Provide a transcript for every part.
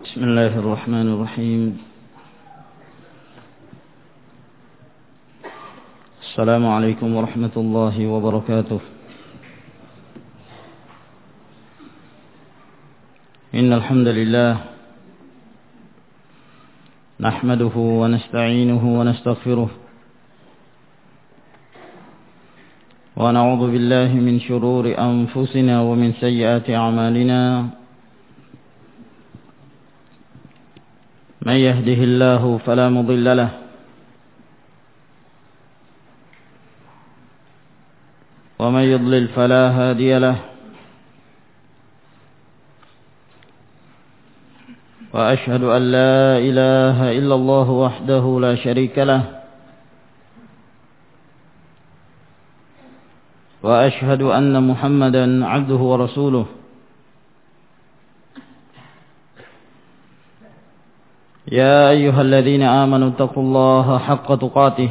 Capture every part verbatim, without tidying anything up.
بسم الله الرحمن الرحيم. السلام عليكم ورحمة الله وبركاته. إن الحمد لله نحمده ونستعينه ونستغفره ونعوذ بالله من شرور أنفسنا ومن سيئات أعمالنا. من يهده الله فلا مضل له ومن يضلل فلا هادي له. وأشهد أن لا إله إلا الله وحده لا شريك له وأشهد أن محمدا عبده ورسوله. يا أيها الذين آمنوا اتقوا الله حق تقاته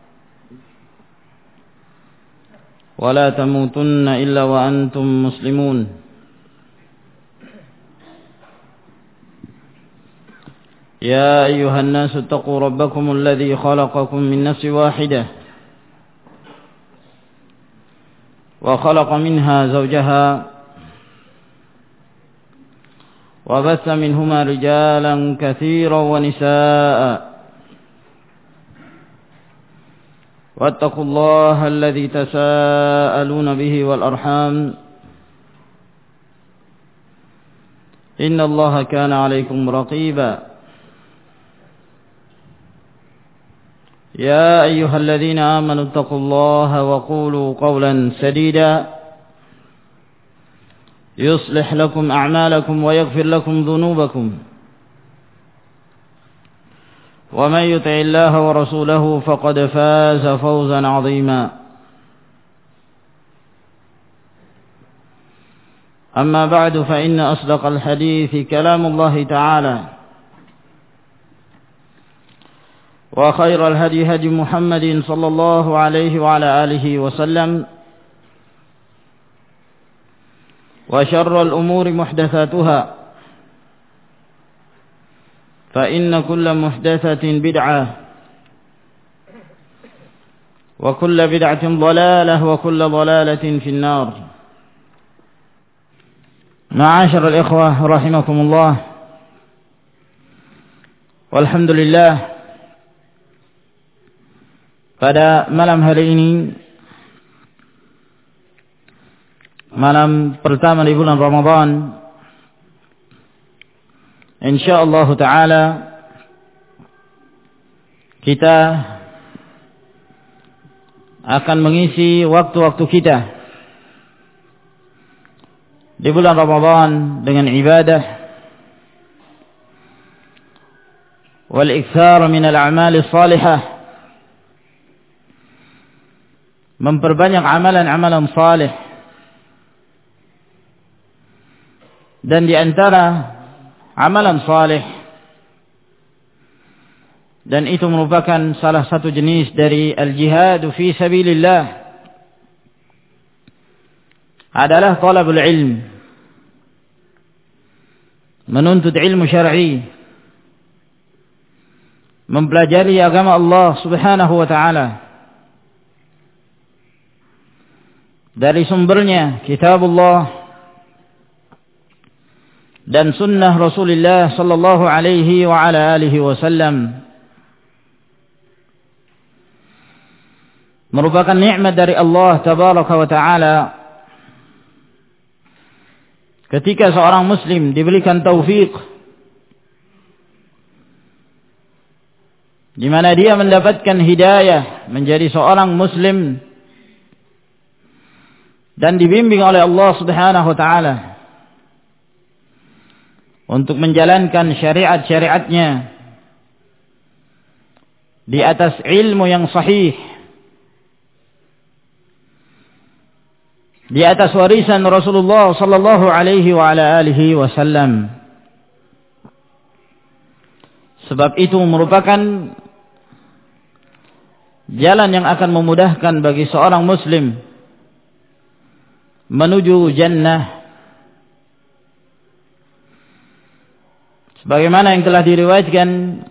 ولا تموتن إلا وأنتم مسلمون. يا أيها الناس اتقوا ربكم الذي خلقكم من نفس واحدة وخلق منها زوجها وبث منهما رجالا كثيرا ونساء. واتقوا الله الذي تساءلون به والأرحام إن الله كان عليكم رقيبا. يا أيها الذين آمنوا اتقوا الله وقولوا قولا سديدا يصلح لكم أعمالكم ويغفر لكم ذنوبكم. ومن يطع الله ورسوله فقد فاز فوزا عظيما. أما بعد فإن أصدق الحديث كلام الله تعالى وخير الهدي هدي محمد صلى الله عليه وعلى آله وسلم وشر الأمور محدثاتها فإن كل محدثة بدعة وكل بدعة ضلالة وكل ضلالة في النار. معاشر الإخوة رحمكم الله. والحمد لله, pada malam hari ini, malam pertama di bulan Ramadan, insyaallah taala kita akan mengisi waktu-waktu kita di bulan Ramadan dengan ibadah wal iktsar min al-a'mal as-salihah, memperbanyak amalan-amalan salih. Dan di antara amalan salih, dan itu merupakan salah satu jenis dari al-jihad fi sabilillah, adalah talabul ilm, menuntut ilmu syar'i, mempelajari agama Allah Subhanahu wa taala dari sumbernya kitabullah dan sunnah Rasulullah sallallahu alaihi wa ala alihi wasallam. Merupakan nikmat dari Allah tabaraka wa taala ketika seorang muslim diberikan taufik di mana dia mendapatkan hidayah menjadi seorang muslim dan dibimbing oleh Allah Subhanahu wa taala untuk menjalankan syariat-syariatnya di atas ilmu yang sahih, di atas warisan Rasulullah sallallahu alaihi wa ala alihi wasallam. Sebab itu merupakan jalan yang akan memudahkan bagi seorang muslim menuju jannah. sebagaimana yang telah diriwayatkan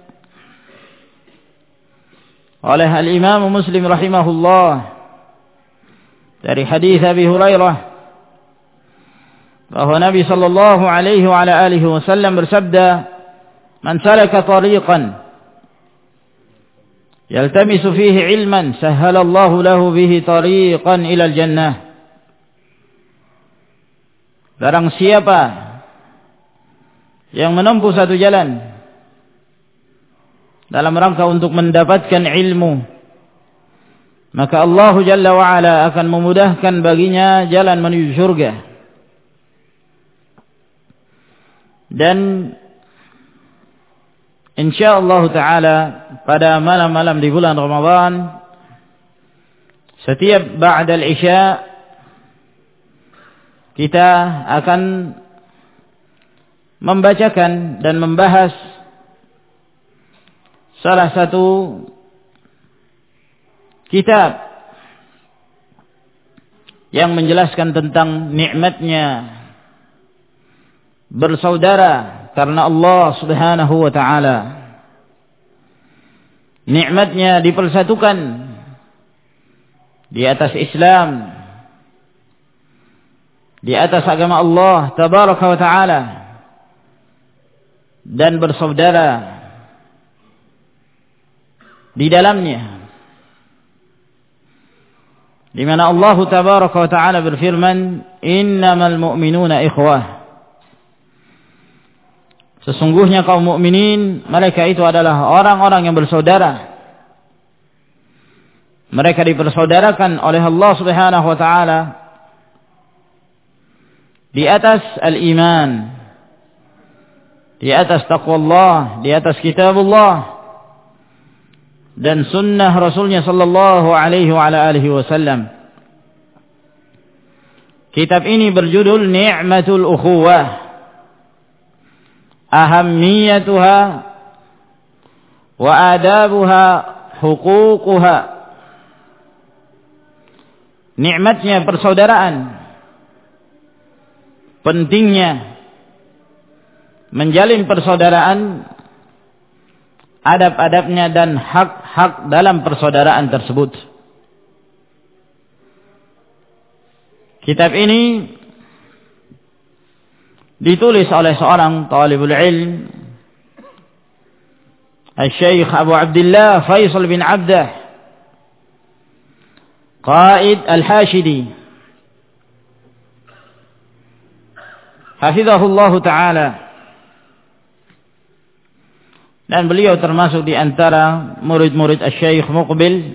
oleh Al-Imam Muslim rahimahullah dari hadis Abi Hurairah bahwa Nabi sallallahu alaihi wa ala alihi wasallam bersabda, "Man salaka tariqan yaltamisu fihi ilman sahhalallahu lahu bihi tariqan ila al-jannah." Barang siapa yang menempuh satu jalan dalam rangka untuk mendapatkan ilmu, maka Allah Jalla wa'ala akan memudahkan baginya jalan menuju surga. Dan insyaallah ta'ala pada malam-malam di bulan Ramadan, setiap ba'dal isya kita akan membacakan dan membahas salah satu kitab yang menjelaskan tentang nikmatnya bersaudara karena Allah Subhanahu wa taala. Nikmatnya dipersatukan di atas Islam, di atas agama Allah Tabaraka wa taala, dan bersaudara di dalamnya, di mana Allah Tabaraka wa taala berfirman, "Innamal mu'minuna ikhwah." Sesungguhnya kaum mukminin mereka itu adalah orang-orang yang bersaudara. Mereka dipersaudarakan oleh Allah Subhanahu wa taala di atas al-iman, di atas taqwa Allah, di atas kitabullah dan sunnah Rasulnya sallallahu alaihi wa ala alihi wasallam. Kitab ini berjudul Ni'matul Ukhuwah, ahammiyatuha wa adabuha, huququha. Nikmatnya persaudaraan, pentingnya menjalin persaudaraan, adab-adabnya dan hak-hak dalam persaudaraan tersebut. Kitab ini ditulis oleh seorang talibul ilm, Al-Syeikh Abu Abdullah Faisal bin Abdah Qaid Al-Hashidi hafizahullah ta'ala. Dan beliau termasuk di antara murid-murid Al-Syeikh Muqbil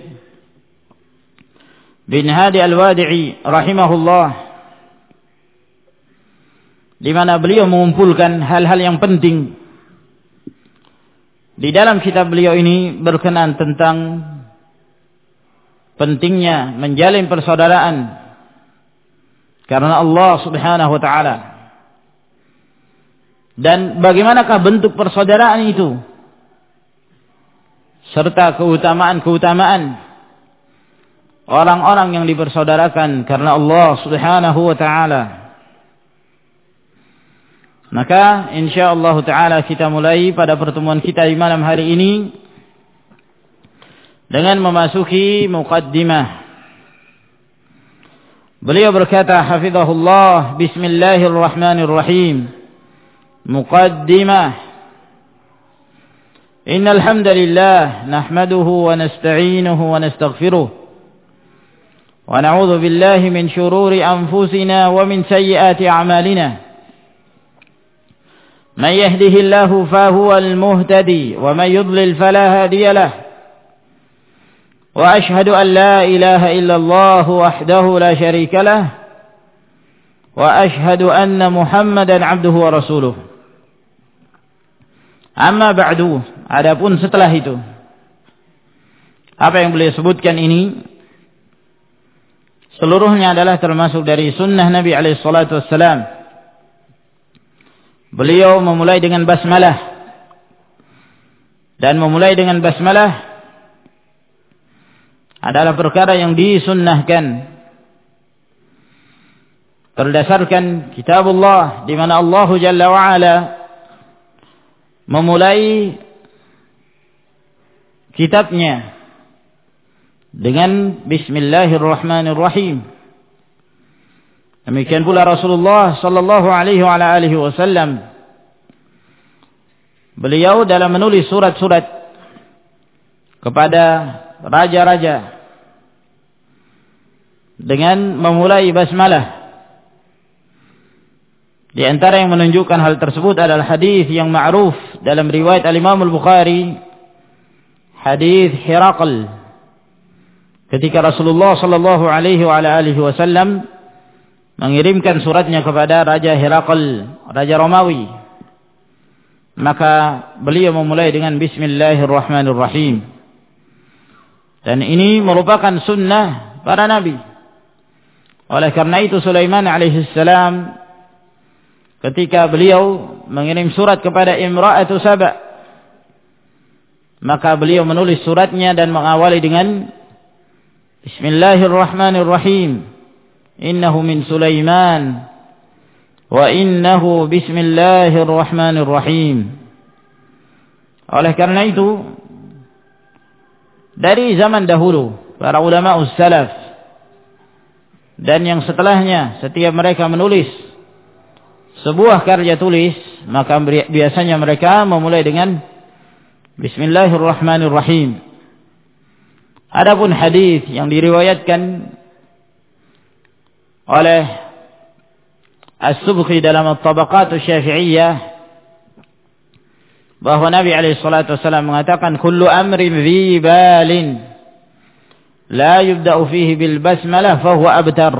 bin Hadi Al-Wadi'i rahimahullah, di mana beliau mengumpulkan hal-hal yang penting. Di dalam kitab beliau ini berkenaan tentang pentingnya menjalin persaudaraan karena Allah Subhanahu wa taala. Dan bagaimanakah bentuk persaudaraan itu, serta keutamaan-keutamaan orang-orang yang dipersaudarakan karena Allah Subhanahu wa taala. Maka insyaallah taala kita mulai pada pertemuan kita di malam hari ini dengan memasuki muqaddimah. Beliau berkata hafizahullah, bismillahirrahmanirrahim. Muqaddimah. إن الحمد لله نحمده ونستعينه ونستغفره ونعوذ بالله من شرور أنفسنا ومن سيئات أعمالنا من يهده الله فهو المهتدي ومن يضلل فلا هادي له وأشهد أن لا إله إلا الله وحده لا شريك له وأشهد أن محمدا عبده ورسوله. Amma ba'du, adapun setelah itu, apa yang beliau sebutkan ini seluruhnya adalah termasuk dari sunnah Nabi alaihi salatu wassalam. Beliau memulai dengan basmalah, dan memulai dengan basmalah adalah perkara yang disunnahkan berdasarkan kitabullah, di mana Allah Jalla wa Ala memulai kitabnya dengan Bismillahirrahmanirrahim. Demikian pula Rasulullah sallallahu alaihi wa ala alihi wasallam, beliau dalam menulis surat-surat kepada raja-raja dengan memulai basmalah. Di antara yang menunjukkan hal tersebut adalah hadis yang ma'ruf dalam riwayat Al-Imam Al-Bukhari, hadis Hiraql, ketika Rasulullah sallallahu alaihi wa ala alihi wasallam mengirimkan suratnya kepada Raja Hiraql, Raja Romawi, maka beliau memulai dengan Bismillahirrahmanirrahim. Dan ini merupakan sunnah para nabi. Oleh karena itu Sulaiman alaihissalam ketika beliau mengirim surat kepada Imra'atu Saba, maka beliau menulis suratnya dan mengawali dengan Bismillahirrahmanirrahim. Innahu min Sulaiman wa innahu bismillahirrahmanirrahim. Oleh karena itu, dari zaman dahulu para ulama salaf dan yang setelahnya, setiap mereka menulis sebuah karya tulis, maka biasanya mereka memulai dengan Bismillahirrahmanirrahim. Adapun hadis yang diriwayatkan oleh As-Subki dalam At-Tabaqat Asy-Syafi'iyah, bahwa Nabi alaihi salatu wasallam mengatakan kullu amrin dhi balin la yubda'u fihi bil basmalah fa huwa abtar.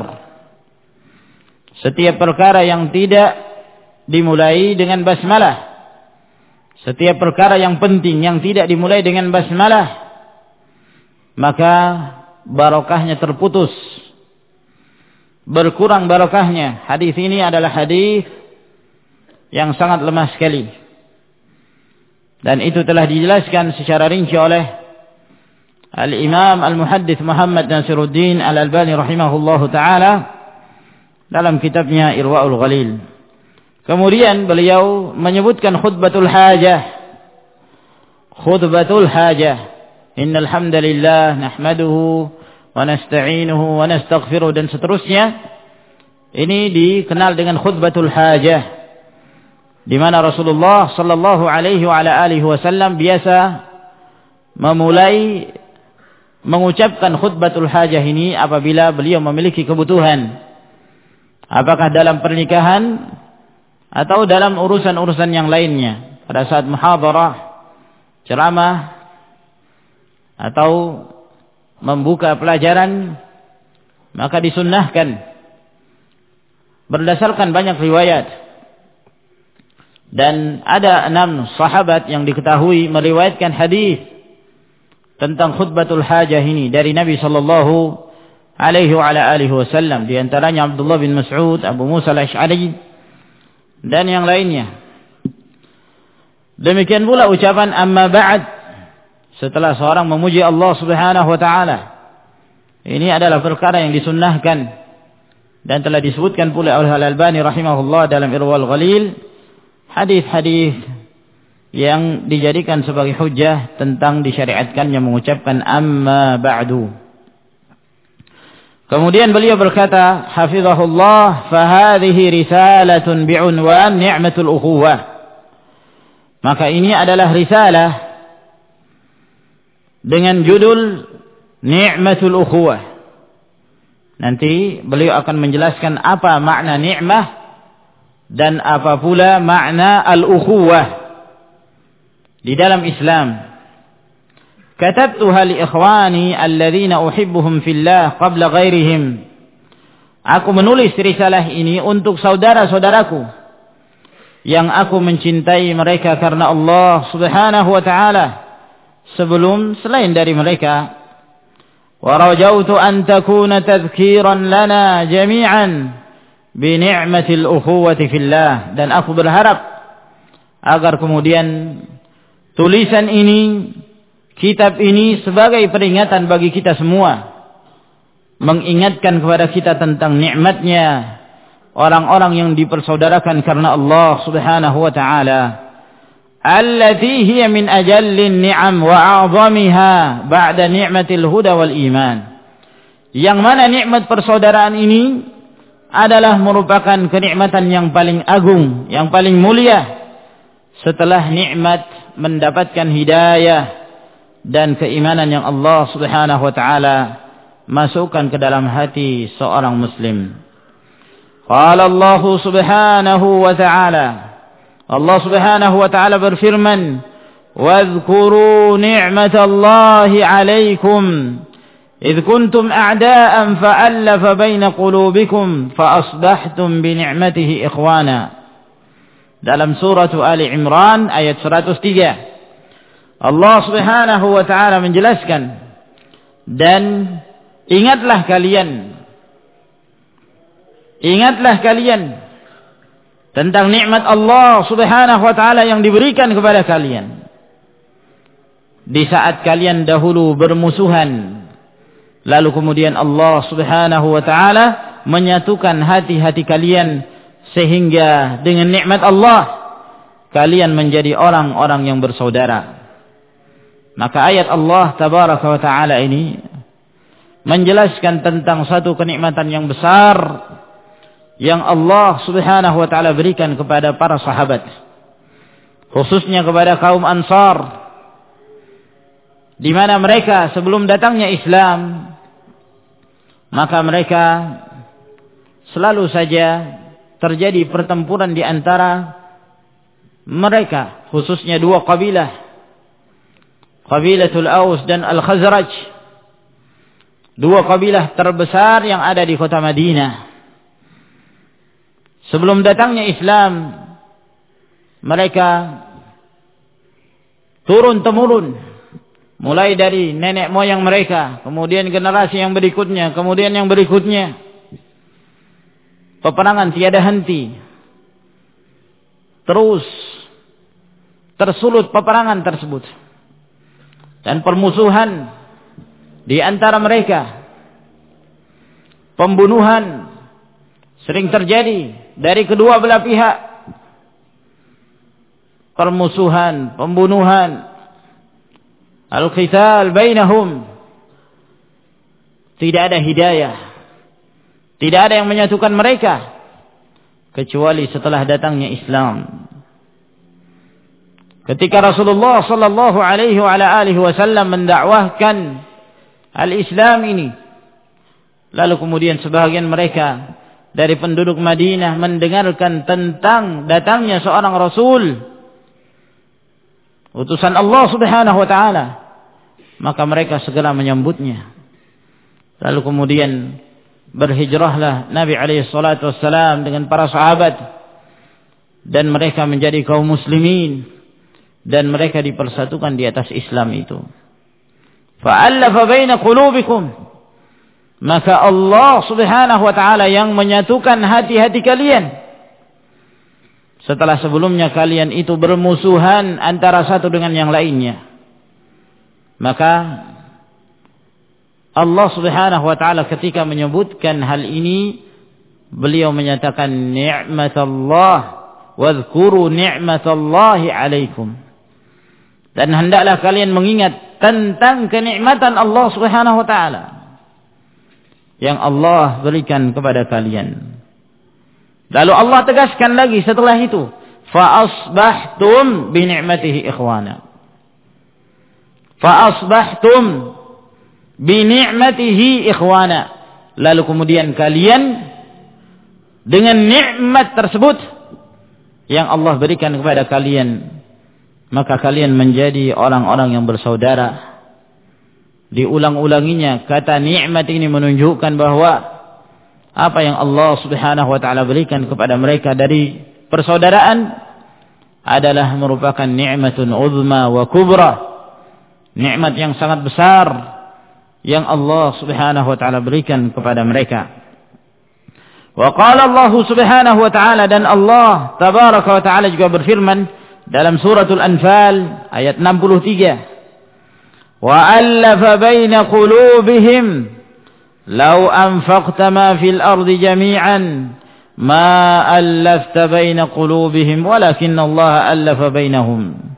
Setiap perkara yang tidak dimulai dengan basmalah, setiap perkara yang penting yang tidak dimulai dengan basmalah, maka barokahnya terputus, berkurang barokahnya. Hadis ini adalah hadis yang sangat lemah sekali, dan itu telah dijelaskan secara rinci oleh Al-Imam Al-Muhaddits Muhammad Nasiruddin Al-Albani rahimahullahu taala dalam kitabnya Irwaul Ghalil. Kemudian beliau menyebutkan khutbatul hajah. Khutbatul hajah. Innal hamdalillah nahmaduhu wa nasta'inuhu wa nastaghfiruh dan seterusnya. Ini dikenal dengan khutbatul hajah, di mana Rasulullah sallallahu alaihi wa ala alihi wasallam biasa memulai mengucapkan khutbatul hajah ini apabila beliau memiliki kebutuhan, apakah dalam pernikahan atau dalam urusan-urusan yang lainnya, pada saat muhadarah, ceramah, atau membuka pelajaran, maka disunnahkan berdasarkan banyak riwayat. Dan ada enam sahabat yang diketahui meriwayatkan hadis tentang khutbatul hajah ini dari Nabi sallallahu alaihi wa ala alihi wasallam, di antaranya Abdullah bin Mas'ud, Abu Musa al-Asy'ari dan yang lainnya. Demikian pula ucapan amma ba'd, setelah seorang memuji Allah Subhanahu wa taala. Ini adalah perkara yang disunnahkan dan telah disebutkan pula oleh Al-Albani rahimahullah dalam Irwaul Ghalil, hadis-hadis yang dijadikan sebagai hujjah tentang disyariatkannya mengucapkan amma ba'du. Kemudian beliau berkata, hafizahullah, fahadhihi risalatun bi'unwan ni'matul ukhuwah. Maka ini adalah risalah dengan judul ni'matul ukhuwah. Nanti beliau akan menjelaskan apa makna ni'mah dan apa pula makna al-ukhuwah di dalam Islam. Katabtuha li ikhwani alladhina uhibbuhum fillah qabla ghairihim. Aku menulis risalah ini untuk saudara-saudaraku yang aku mencintai mereka karena Allah Subhanahu wa taala sebelum selain dari mereka. Wa rajautu an takuna tadhkiran lana jami'an bi ni'matil ukhuwati fillah. Dan aku berharap agar kemudian tulisan ini, kitab ini sebagai peringatan bagi kita semua, mengingatkan kepada kita tentang nikmatnya orang-orang yang dipersaudarakan karena Allah Subhanahu wa taala. allati hiya min ajallin ni'am wa a'zamiha ba'da ni'matil huda wal iman. Yang mana nikmat persaudaraan ini adalah merupakan kenikmatan yang paling agung, yang paling mulia setelah nikmat mendapatkan hidayah dan keimanan yang Allah Subhanahu wa taala masukkan ke dalam hati seorang muslim. Qala Allah Subhanahu wa ta'ala, Allah Subhanahu wa ta'ala berfirman, "Wadhkuru ni'matallahi 'alaikum idh kuntum a'da'an fa'alafa baina qulubikum fa asbahtum bi ni'matihi ikhwana." Dalam surah Ali Imran ayat seratus tiga, Allah Subhanahu wa ta'ala menjelaskan, dan ingatlah kalian Ingatlah kalian tentang nikmat Allah Subhanahu wa ta'ala yang diberikan kepada kalian di saat kalian dahulu bermusuhan, lalu kemudian Allah Subhanahu wa ta'ala menyatukan hati-hati kalian sehingga dengan nikmat Allah kalian menjadi orang-orang yang bersaudara. Maka ayat Allah Tabaraka wa ta'ala ini menjelaskan tentang satu kenikmatan yang besar yang Allah Subhanahu wa ta'ala berikan kepada para sahabat, khususnya kepada kaum Ansar, di mana mereka sebelum datangnya Islam, maka mereka selalu saja terjadi pertempuran di antara mereka, khususnya dua kabilah, kabilatul Aus dan Al-Khazraj, dua kabilah terbesar yang ada di kota Madinah. Sebelum datangnya Islam, mereka turun-temurun, mulai dari nenek moyang mereka, kemudian generasi yang berikutnya, kemudian yang berikutnya, peperangan tiada henti. Terus tersulut peperangan tersebut, dan permusuhan di antara mereka, pembunuhan sering terjadi dari kedua belah pihak, permusuhan, pembunuhan, al-qital bainahum. Tidak ada hidayah, tidak ada yang menyatukan mereka kecuali setelah datangnya Islam. Ketika Rasulullah sallallahu alaihi wa ala alihi wasallam mendakwahkan al-Islam ini, lalu kemudian sebahagian mereka dari penduduk Madinah mendengarkan tentang datangnya seorang Rasul, utusan Allah Subhanahu wa ta'ala, maka mereka segera menyambutnya. Lalu kemudian berhijrahlah Nabi alaihi salatu wassalam dengan para sahabat, dan mereka menjadi kaum muslimin, dan mereka dipersatukan di atas Islam itu. Fa'alafa baina qulubikum, maka Allah Subhanahu wa ta'ala yang menyatukan hati-hati kalian setelah sebelumnya kalian itu bermusuhan antara satu dengan yang lainnya. Maka Allah Subhanahu wa ta'ala ketika menyebutkan hal ini, beliau menyatakan ni'matallah wadhkuru ni'matallahi alaikum, dan hendaklah kalian mengingat tentang kenikmatan Allah Subhanahu wa ta'ala yang Allah berikan kepada kalian. Lalu Allah tegaskan lagi setelah itu, fa asbahtum bi ni'matihi ikhwana. Fa asbahtum bi ni'matihi ikhwana. Lalu kemudian kalian dengan nikmat tersebut yang Allah berikan kepada kalian, maka kalian menjadi orang-orang yang bersaudara. Diulang-ulanginya kata nikmat ini menunjukkan bahwa apa yang Allah Subhanahu wa ta'ala berikan kepada mereka dari persaudaraan adalah merupakan nikmatun uzma wa kubra, nikmat yang sangat besar yang Allah Subhanahu wa ta'ala berikan kepada mereka. Wa qala Allah Subhanahu wa ta'ala, dan Allah Tabaraka wa ta'ala juga berfirman dalam suratul Anfal ayat enam puluh tiga, وَأَلَّفَ بَيْنَ قُلُوبِهِمْ لَوْ أَنْفَقْتَ مَا فِي الْأَرْضِ جَمِيعًا مَا أَلَّفْتَ بَيْنَ قُلُوبِهِمْ وَلَكِنَّ اللَّهَ أَلَّفَ بَيْنَهُمْ.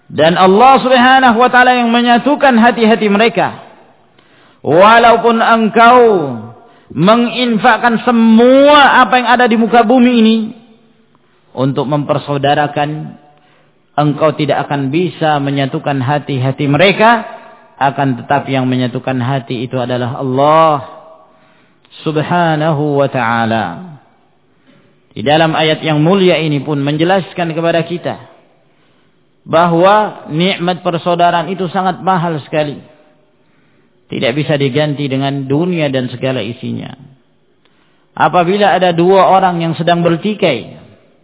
Dan Allah Subhanahu wa ta'ala yang menyatukan hati-hati mereka. Walaupun engkau menginfakkan semua apa yang ada di muka bumi ini untuk mempersaudarakan, engkau tidak akan bisa menyatukan hati-hati mereka. Akan tetapi yang menyatukan hati itu adalah Allah Subhanahu wa ta'ala. Di dalam ayat yang mulia ini pun menjelaskan kepada kita bahwa nikmat persaudaraan itu sangat mahal sekali. Tidak bisa diganti dengan dunia dan segala isinya. Apabila ada dua orang yang sedang bertikai,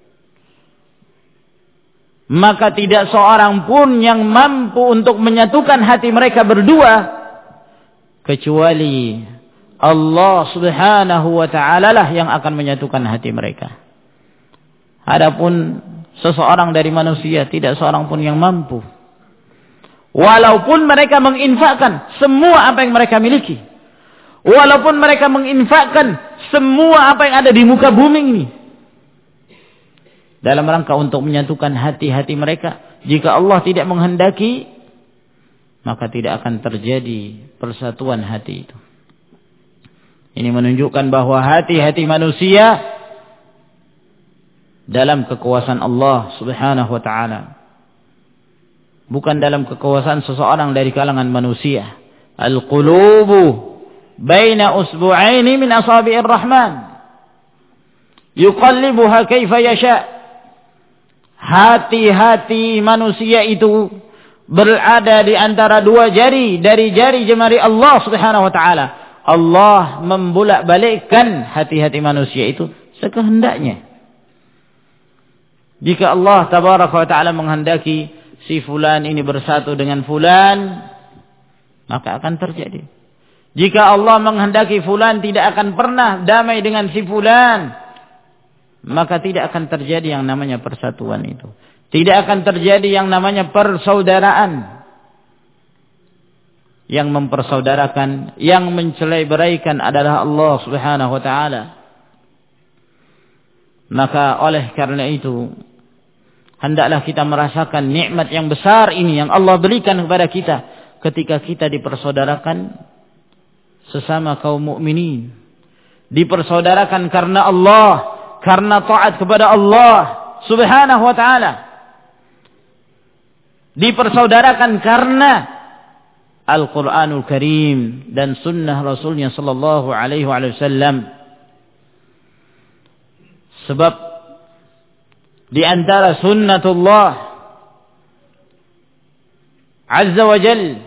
maka tidak seorang pun yang mampu untuk menyatukan hati mereka berdua kecuali Allah Subhanahu wa ta'ala lah yang akan menyatukan hati mereka. Adapun seseorang dari manusia tidak seorang pun yang mampu. Walaupun mereka menginfakkan semua apa yang mereka miliki, walaupun mereka menginfakkan semua apa yang ada di muka bumi ini dalam rangka untuk menyatukan hati-hati mereka, jika Allah tidak menghendaki, maka tidak akan terjadi persatuan hati itu. Ini menunjukkan bahwa hati-hati manusia dalam kekuasaan Allah Subhanahu wa ta'ala, bukan dalam kekuasaan seseorang dari kalangan manusia. Al-qulubu baina usbu'aini min asabi'ir rahman yuqallibuha kaifa yasha. Hati-hati manusia itu berada di antara dua jari dari jari jemari Allah Subhanahu wa ta'ala. Allah membulak-balikkan hati-hati manusia itu sekehendaknya. Jika Allah tabaraka wa ta'ala menghendaki si fulan ini bersatu dengan fulan, maka akan terjadi. Jika Allah menghendaki fulan tidak akan pernah damai dengan si fulan, maka tidak akan terjadi yang namanya persatuan itu. Tidak akan terjadi yang namanya persaudaraan. Yang mempersaudarakan, yang mencelai-beraikan adalah Allah Subhanahu wa ta'ala. Maka oleh karena itu, hendaklah kita merasakan nikmat yang besar ini yang Allah berikan kepada kita ketika kita dipersaudarakan sesama kaum mukminin. Dipersaudarakan karena Allah, karena taat kepada Allah Subhanahu wa ta'ala. Dipersaudarakan karena Al-Quranul Karim dan sunnah Rasulnya sallallahu alaihi wasallam. Sebab di antara sunnatullah Azza wa Jal,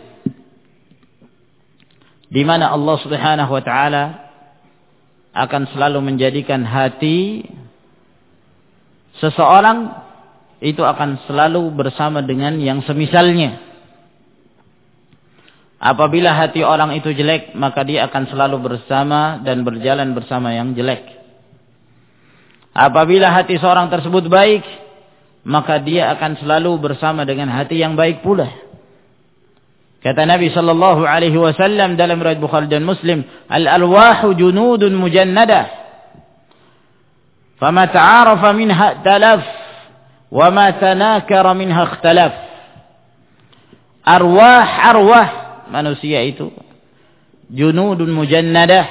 di mana Allah Subhanahu wa ta'ala akan selalu menjadikan hati seseorang itu akan selalu bersama dengan yang semisalnya. Apabila hati orang itu jelek, maka dia akan selalu bersama dan berjalan bersama yang jelek. Apabila hati seorang tersebut baik, maka dia akan selalu bersama dengan hati yang baik pula. Kata Nabi sallallahu alaihi wasallam dalam riwayat Bukhari dan Muslim, al-arwahu junudun mujannadah, fama ta'arafa minha talaf, wa ma tanakara minha ikhtalaf. Arwah, arwah manusia itu junudun mujannadah,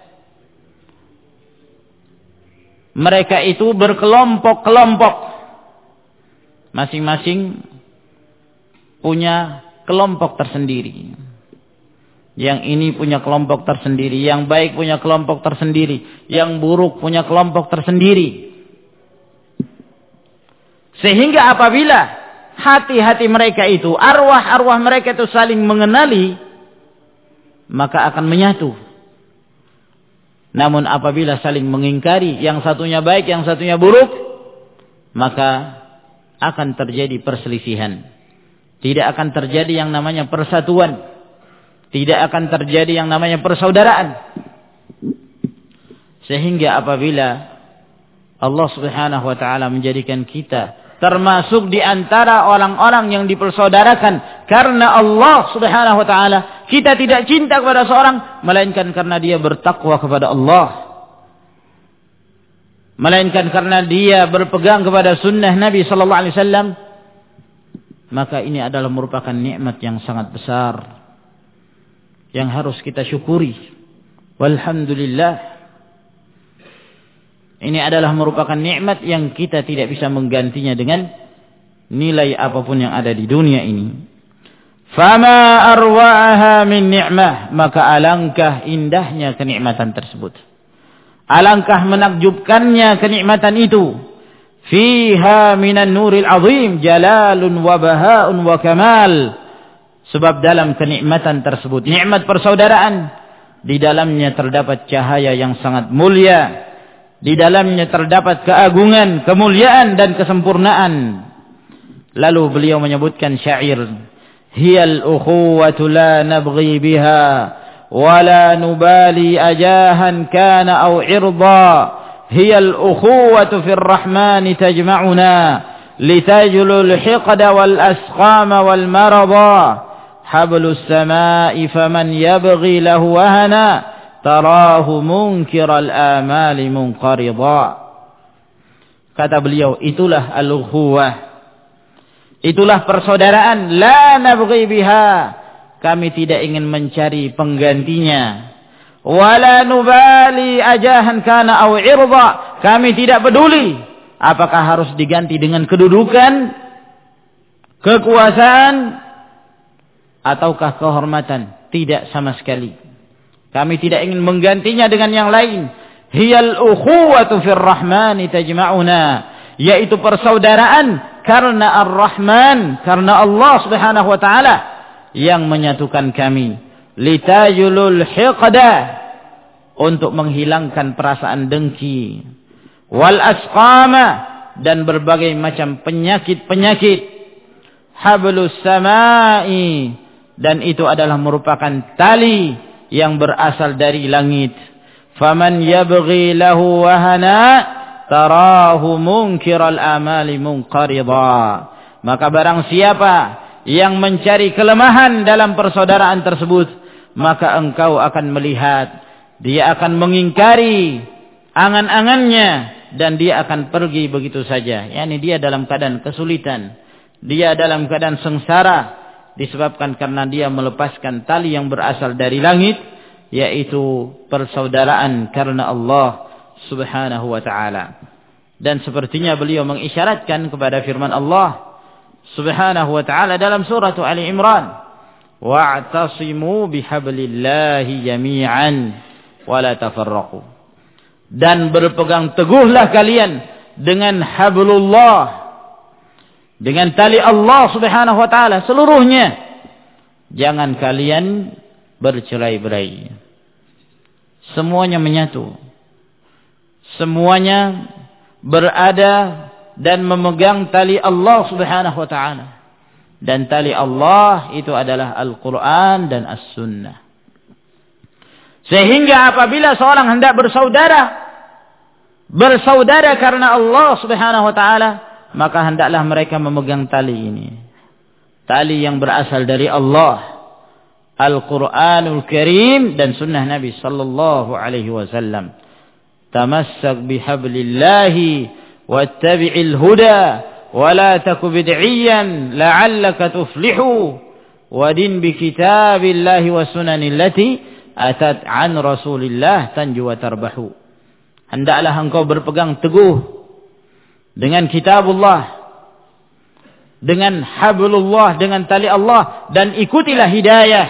mereka itu berkelompok-kelompok, masing-masing punya kelompok tersendiri. Yang ini punya kelompok tersendiri, yang baik punya kelompok tersendiri, yang buruk punya kelompok tersendiri. Sehingga apabila hati-hati mereka itu, arwah-arwah mereka itu saling mengenali, maka akan menyatu. Namun apabila saling mengingkari, yang satunya baik, yang satunya buruk, maka akan terjadi perselisihan. Tidak akan terjadi yang namanya persatuan. Tidak akan terjadi yang namanya persaudaraan. Sehingga apabila Allah Subhanahu wa ta'ala menjadikan kita termasuk di antara orang-orang yang dipersaudarakan karena Allah Subhanahu wa ta'ala, kita tidak cinta kepada seorang melainkan karena dia bertakwa kepada Allah, melainkan karena dia berpegang kepada sunnah Nabi sallallahu alaihi wasallam, maka ini adalah merupakan nikmat yang sangat besar yang harus kita syukuri. Walhamdulillah. Ini adalah merupakan nikmat yang kita tidak bisa menggantinya dengan nilai apapun yang ada di dunia ini. Fama arwa'aha min ni'mah, maka alangkah indahnya kenikmatan tersebut. Alangkah menakjubkannya kenikmatan itu. Fiha minan nuril azim jalalun wa bahaun wa kamal. Sebab dalam kenikmatan tersebut, nikmat persaudaraan, di dalamnya terdapat cahaya yang sangat mulia. Di dalamnya terdapat keagungan, kemuliaan dan kesempurnaan. Lalu beliau menyebutkan syair, hiyal ukhuwatu la nabghi biha wa la nubali ajahan kana aw irda. Hiyal ukhuwatu fir rahmani tajma'una litajlul hiqda wal asqama wal marada. Hablus samai faman yabghi lahu wahana tarahu munkiral amali munqarida. Kata beliau, itulah al-ukhuwah, itulah persaudaraan. La nabghi biha, kami tidak ingin mencari penggantinya. Wala nubali ajahan kana aw irda, kami tidak peduli apakah harus diganti dengan kedudukan, kekuasaan, ataukah kehormatan. Tidak sama sekali. Kami tidak ingin menggantinya dengan yang lain. Hiyal ukhuwatu fir rahmani tajma'una, yaitu persaudaraan karena Ar-Rahman, karena Allah Subhanahu wa taala yang menyatukan kami. Litajulul hiqda, untuk menghilangkan perasaan dengki. Wal asqama, dan berbagai macam penyakit-penyakit. Hablus samai, dan itu adalah merupakan tali yang berasal dari langit. Faman yabghi lahu wahana tarahu munkiral amali munqarida. Maka barang siapa yang mencari kelemahan dalam persaudaraan tersebut, maka engkau akan melihat dia akan mengingkari angan-angannya dan dia akan pergi begitu saja. Yani dia dalam keadaan kesulitan, dia dalam keadaan sengsara, disebabkan karena dia melepaskan tali yang berasal dari langit, yaitu persaudaraan karena Allah Subhanahu wa taala. Dan sepertinya beliau mengisyaratkan kepada firman Allah Subhanahu wa taala dalam surah Ali Imran, wa'tasimu bihablillahi jami'an wa la tafarraqu. Dan berpegang teguhlah kalian dengan hablullah, dengan tali Allah Subhanahu wa taala seluruhnya. Jangan kalian bercerai-berai. Semuanya menyatu. Semuanya berada dan memegang tali Allah Subhanahu wa taala. Dan tali Allah itu adalah Al-Qur'an dan As-Sunnah. Sehingga apabila seorang hendak bersaudara, bersaudara karena Allah Subhanahu wa taala, maka hendaklah mereka memegang tali ini. Tali yang berasal dari Allah, Al-Quranul Karim dan sunnah Nabi sallallahu alaihi wasallam. Tamassak bihablillahi wattabi'il huda wa la taku bid'iyan la'allaka tuflihu wadin bi kitabillahi wa sunanil lati atat an Rasulillah tanju wa tarbahu. Hendaklah engkau berpegang teguh dengan kitabullah, dengan hablullah, dengan tali Allah, dan ikutilah hidayah.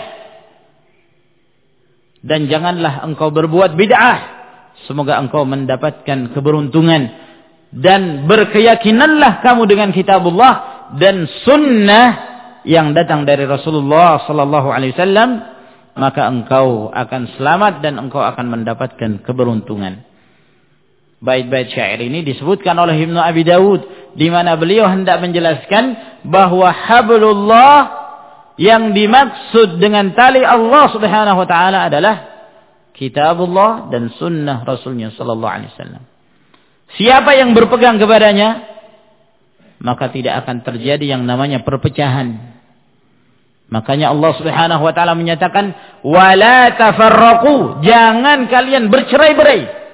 Dan janganlah engkau berbuat bid'ah. Semoga engkau mendapatkan keberuntungan. Dan berkeyakinanlah kamu dengan kitabullah dan sunnah yang datang dari Rasulullah sallallahu alaihi wasallam, maka engkau akan selamat dan engkau akan mendapatkan keberuntungan. Bait-bait syair ini disebutkan oleh Ibnu Abi Dawud, di mana beliau hendak menjelaskan bahwa hablullah yang dimaksud dengan tali Allah Subhanahu wa taala adalah kitabullah dan sunnah Rasulnya sallallahu alaihi wasallam. Siapa yang berpegang kepadanya, maka tidak akan terjadi yang namanya perpecahan. Makanya Allah Subhanahu wa taala menyatakan wala tafarraqu, jangan kalian bercerai-berai.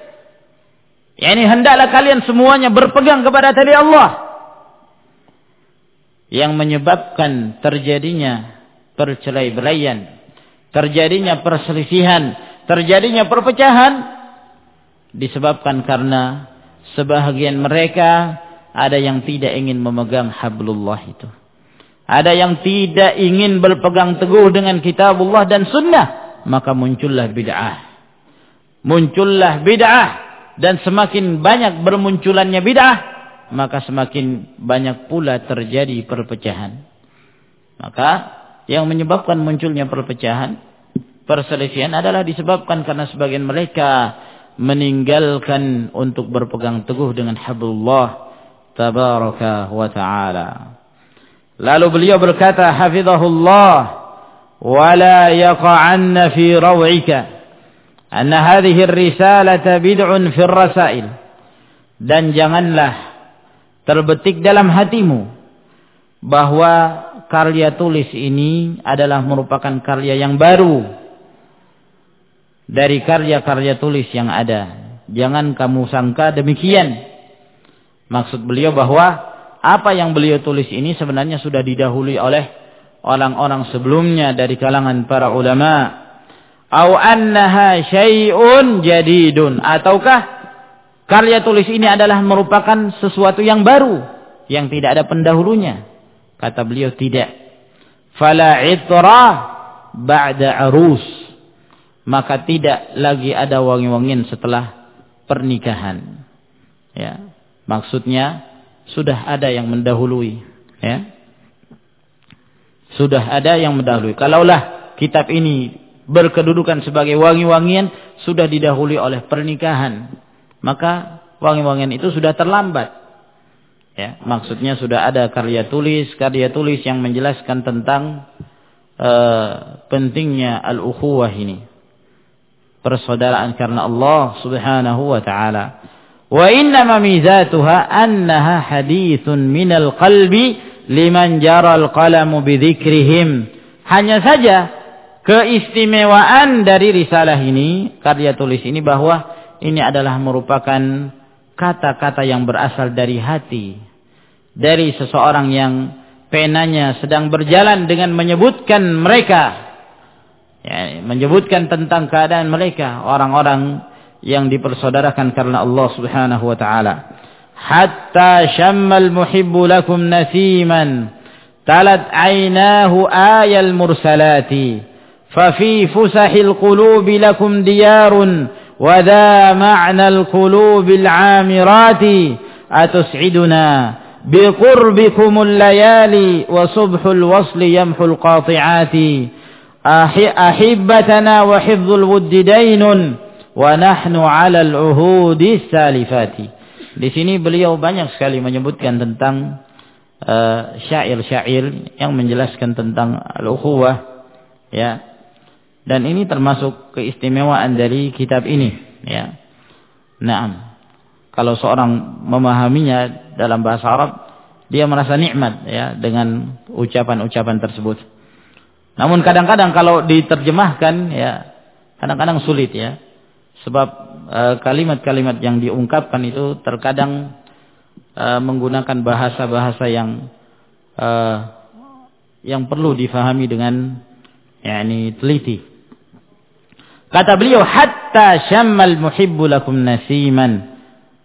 Yani hendaklah kalian semuanya berpegang kepada tali Allah. yang menyebabkan terjadinya percerai-belaian, terjadinya perselisihan, terjadinya perpecahan, disebabkan karena sebahagian mereka ada yang tidak ingin memegang hablullah itu. Ada yang tidak ingin berpegang teguh dengan kitabullah dan sunnah. Maka muncullah bid'ah. Muncullah bid'ah. Dan semakin banyak bermunculannya bid'ah, maka semakin banyak pula terjadi perpecahan. Maka yang menyebabkan munculnya perpecahan, perselisihan adalah disebabkan karena sebagian mereka meninggalkan untuk berpegang teguh dengan hablullah tabaraka wa ta'ala. Lalu beliau berkata, hafizahullah, wala yaqa'anna fi raw'ika anna hadhihi ar-risalata bid'un fi ar-rasail. Dan janganlah terbetik dalam hatimu bahwa karya tulis ini adalah merupakan karya yang baru dari karya-karya tulis yang ada. Jangan kamu sangka demikian. Maksud beliau bahwa apa yang beliau tulis ini sebenarnya sudah didahului oleh orang-orang sebelumnya dari kalangan para ulama. Au annaha syai'un jadidun, ataukah karya tulis ini adalah merupakan sesuatu yang baru yang tidak ada pendahulunya. Kata beliau tidak. Fala itra ba'da arus, maka tidak lagi ada wangi-wangian setelah pernikahan. Ya, maksudnya sudah ada yang mendahului, ya. Sudah ada yang mendahului. Kalaulah kitab ini berkedudukan sebagai wangi-wangian sudah didahului oleh pernikahan, maka wangi-wangian itu sudah terlambat. Ya, maksudnya sudah ada karya tulis, karya tulis yang menjelaskan tentang uh, pentingnya al-ukhuwah ini. Persaudaraan karena Allah Subhanahu wa taala. Wa innama mizatuha annaha hadithun minal qalbi liman jara al-qalamu bidzikrihim. Hanya saja keistimewaan dari risalah ini, karya tulis ini, bahwa ini adalah merupakan kata-kata yang berasal dari hati, dari seseorang yang penanya sedang berjalan dengan menyebutkan mereka, ya, menyebutkan tentang keadaan mereka, orang-orang yang dipersaudarakan karena Allah Subhanahu wa taala. Hatta syammal muhibbu lakum nasiman talat aynahu ayal mursalati fa fi fusahil qulubi lakum diyarun wa dha ma'nal qulubil amirati atus'iduna biqurbikumul layali wa subhul wasli yamhul qati'ati ahibbatana wa hifdzul wuddi dainun wa nahnu 'alal 'uhudi salifati. Di sini beliau banyak sekali menyebutkan tentang uh, syair-syair yang menjelaskan tentang al-ukhuwah, ya. Dan ini termasuk keistimewaan dari kitab ini, ya. Naam. Kalau seorang memahaminya dalam bahasa Arab, dia merasa nikmat, ya, dengan ucapan-ucapan tersebut. Namun kadang-kadang kalau diterjemahkan, ya, kadang-kadang sulit, ya. Sebab uh, kalimat-kalimat yang diungkapkan itu terkadang uh, menggunakan bahasa-bahasa yang uh, yang perlu difahami dengan yakni teliti. Kata beliau, hatta syammal muhibbu lakum nasiman,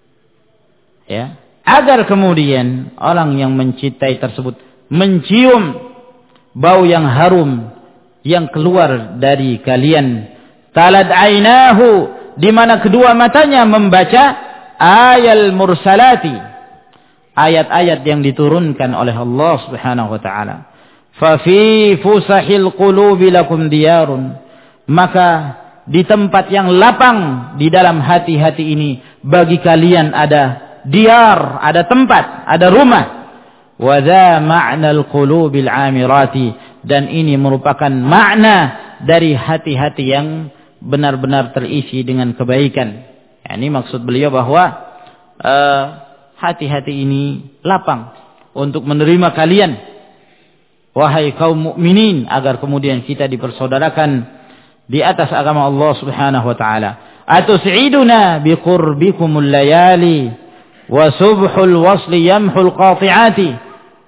ya, agar kemudian orang yang mencintai tersebut mencium bau yang harum yang keluar dari kalian. Talad ainahu, di mana kedua matanya membaca ayal mursalati, ayat-ayat yang diturunkan oleh Allah Subhanahu wa taala. Fa fi fusahil qulubi lakum diyarun, maka di tempat yang lapang di dalam hati-hati ini bagi kalian ada diyar, ada tempat, ada rumah. Wa dza ma'nal qulubil amirati, dan ini merupakan makna dari hati-hati yang benar-benar terisi dengan kebaikan. Ya, ini maksud beliau bahwa uh, hati-hati ini lapang untuk menerima kalian, wahai kaum mukminin, agar kemudian kita dipersaudarakan di atas agama Allah Subhanahu wa taala. Atus'iduna biqurbikumul layali wa subhul wasli yamhul qati'ati.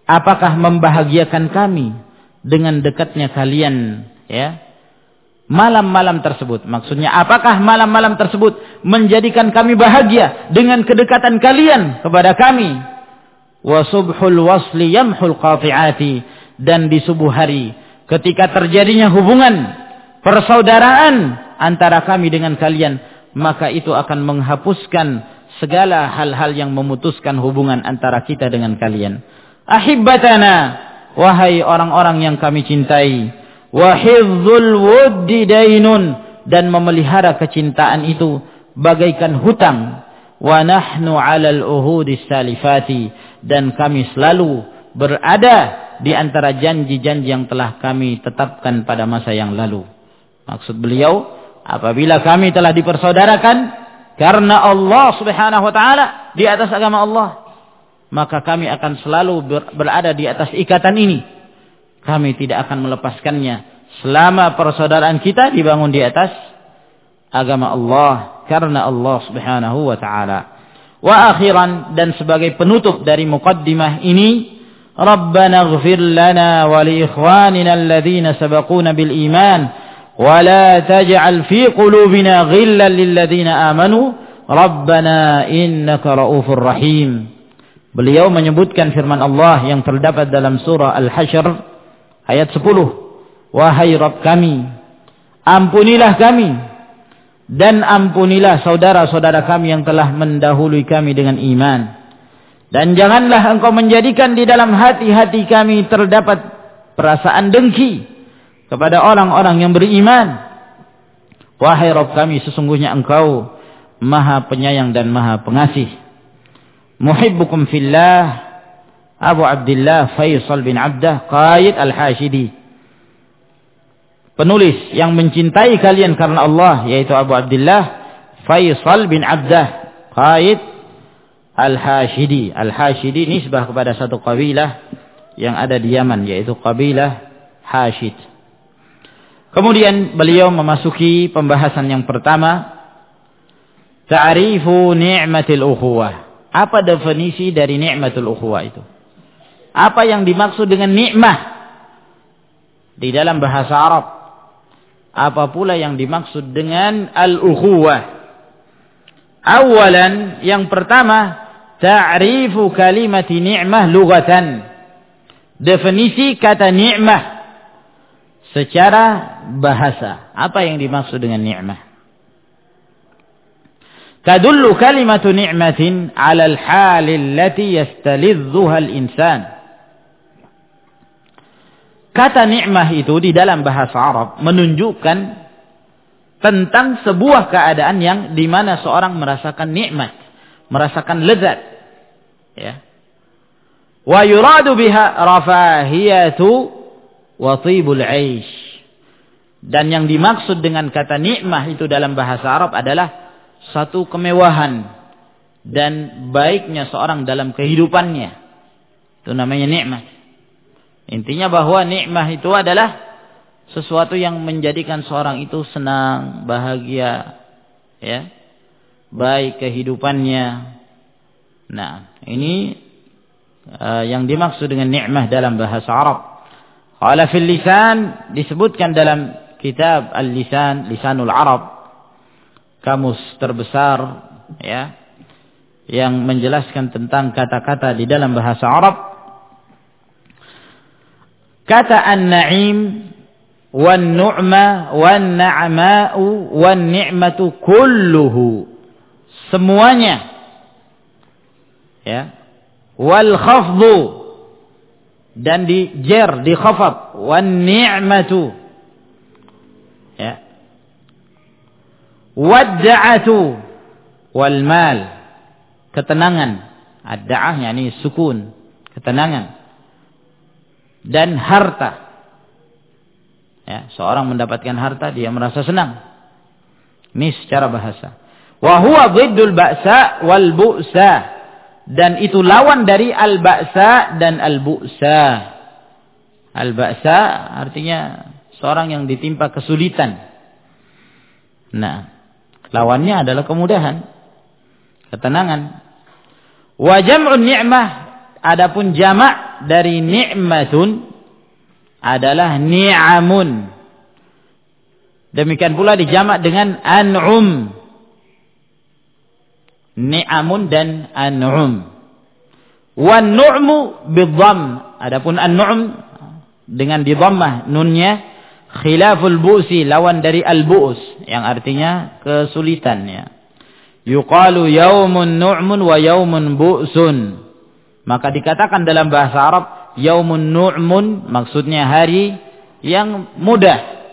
apakah membahagiakan kami dengan dekatnya kalian, ya, malam-malam tersebut. Maksudnya, apakah malam-malam tersebut menjadikan kami bahagia dengan kedekatan kalian kepada kami? Wa subhul wasli yamhul qati'ati, dan di subuh hari ketika terjadinya hubungan persaudaraan antara kami dengan kalian, maka itu akan menghapuskan segala hal-hal yang memutuskan hubungan antara kita dengan kalian. Ahibbatana, wahai orang-orang yang kami cintai, wa hizzul wuddi dainun, dan memelihara kecintaan itu bagaikan hutang. Wa nahnu 'alal uhudis salifati, dan kami selalu berada di antara janji-janji yang telah kami tetapkan pada masa yang lalu. Maksud beliau, apabila kami telah dipersaudarakan karena Allah Subhanahu wa taala di atas agama Allah, maka kami akan selalu ber, berada di atas ikatan ini. Kami tidak akan melepaskannya selama persaudaraan kita dibangun di atas agama Allah, karena Allah Subhanahu wa taala. Wa akhiran, dan sebagai penutup dari muqaddimah ini, Rabbana ighfir lana wa li ikhwanina alladhina sabaquna bil iman wa la taj'al fi qulubina ghillan lil ladzina amanu Rabbana innaka raufur rahim. Beliau menyebutkan firman Allah yang terdapat dalam surah Al-Hasyr ayat sepuluh. Wahai Rabb kami, ampunilah kami dan ampunilah saudara-saudara kami yang telah mendahului kami dengan iman. Dan janganlah engkau menjadikan di dalam hati-hati kami terdapat perasaan dengki kepada orang-orang yang beriman. Wahai Rabb kami, sesungguhnya engkau Maha Penyayang dan Maha Pengasih. Muhibbukum fillah, Abu Abdullah Faisal bin Abdah Qaid Al-Hashidi. Penulis yang mencintai kalian karena Allah, yaitu Abu Abdullah Faisal bin Abdah Qaid Al-Hashidi. Al-Hashidi nisbah kepada satu kabilah yang ada di Yaman, yaitu kabilah Hashid. Kemudian beliau memasuki pembahasan yang pertama, ta'rifu ni'matil ukhuwah. Apa definisi dari ni'matul ukhuwah itu? Apa yang dimaksud dengan nikmah di dalam bahasa Arab? Apa pula yang dimaksud dengan al-ukhuwah? Awalan, yang pertama, ta'rifu kalimati ni'mah lughatan. Definisi kata ni'mah secara bahasa. Apa yang dimaksud dengan ni'mah? Tadullu kalimatu ni'matin 'ala al-hal allati yastalidhuha al-insan. Kata nikmah itu di dalam bahasa Arab menunjukkan tentang sebuah keadaan yang di mana seorang merasakan nikmat, merasakan lezat, ya. Wa yuradu biha rafahiyatu wa thibul 'aish. Dan yang dimaksud dengan kata nikmah itu dalam bahasa Arab adalah satu kemewahan dan baiknya seorang dalam kehidupannya. Itu namanya nikmat. Intinya bahwa nikmah itu adalah sesuatu yang menjadikan seorang itu senang, bahagia, ya, baik kehidupannya. Nah, ini uh, yang dimaksud dengan nikmah dalam bahasa Arab. Qala fil lisan, disebutkan dalam kitab Al-Lisan, Lisanul Arab, kamus terbesar, ya, yang menjelaskan tentang kata-kata di dalam bahasa Arab. Kata an-na'im wan-nu'ma wan-na'ma'u wan-ni'matu kulluhu, semuanya, ya, wal khafdu, dan di jar, di khafad, wan-ni'matu, ya, wad-da'atu wal mal, ketenangan. Ad-da'ah yakni sukun, ketenangan, dan harta. Ya, seorang mendapatkan harta, dia merasa senang. Ini secara bahasa. Wa huwa dhiddul ba'sa wal bu'sa, dan itu lawan dari al-ba'sa dan al-bu'sa. Al-ba'sa artinya seorang yang ditimpa kesulitan. Nah, lawannya adalah kemudahan, ketenangan. Wa jam'un ni'mah Adapun jamak dari ni'matun adalah ni'amun. Demikian pula dijamak dengan an'um. Ni'amun dan an'um. Wan nu'mu bidhamm. Adapun an-nu'm dengan didhammah nunnya, khilaful bu'si, lawan dari al-bu'us yang artinya kesulitan ya. Yuqalu yaumun nu'mun wa yaumun bu'sun. Maka dikatakan dalam bahasa Arab yaumun nu'mun, maksudnya hari yang mudah.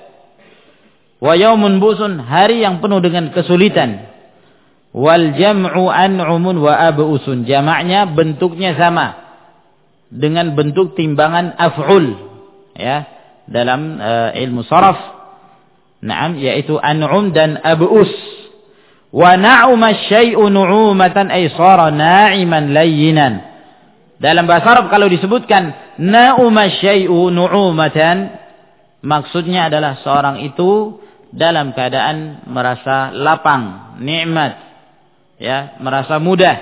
Wa yaumun bu'sun, hari yang penuh dengan kesulitan. Wal jam'u an'umun wa ab'usun. Jamaknya bentuknya sama dengan bentuk timbangan af'ul ya dalam uh, ilmu sharaf. Naam, yaitu an'um dan ab'us. Wa na'uma syai'u nu'umatan ay sara na'iman layyinan. Dalam bahasa Arab kalau disebutkan na'uma syai'u nu'umatan, maksudnya adalah seorang itu dalam keadaan merasa lapang, nikmat, ya, merasa mudah.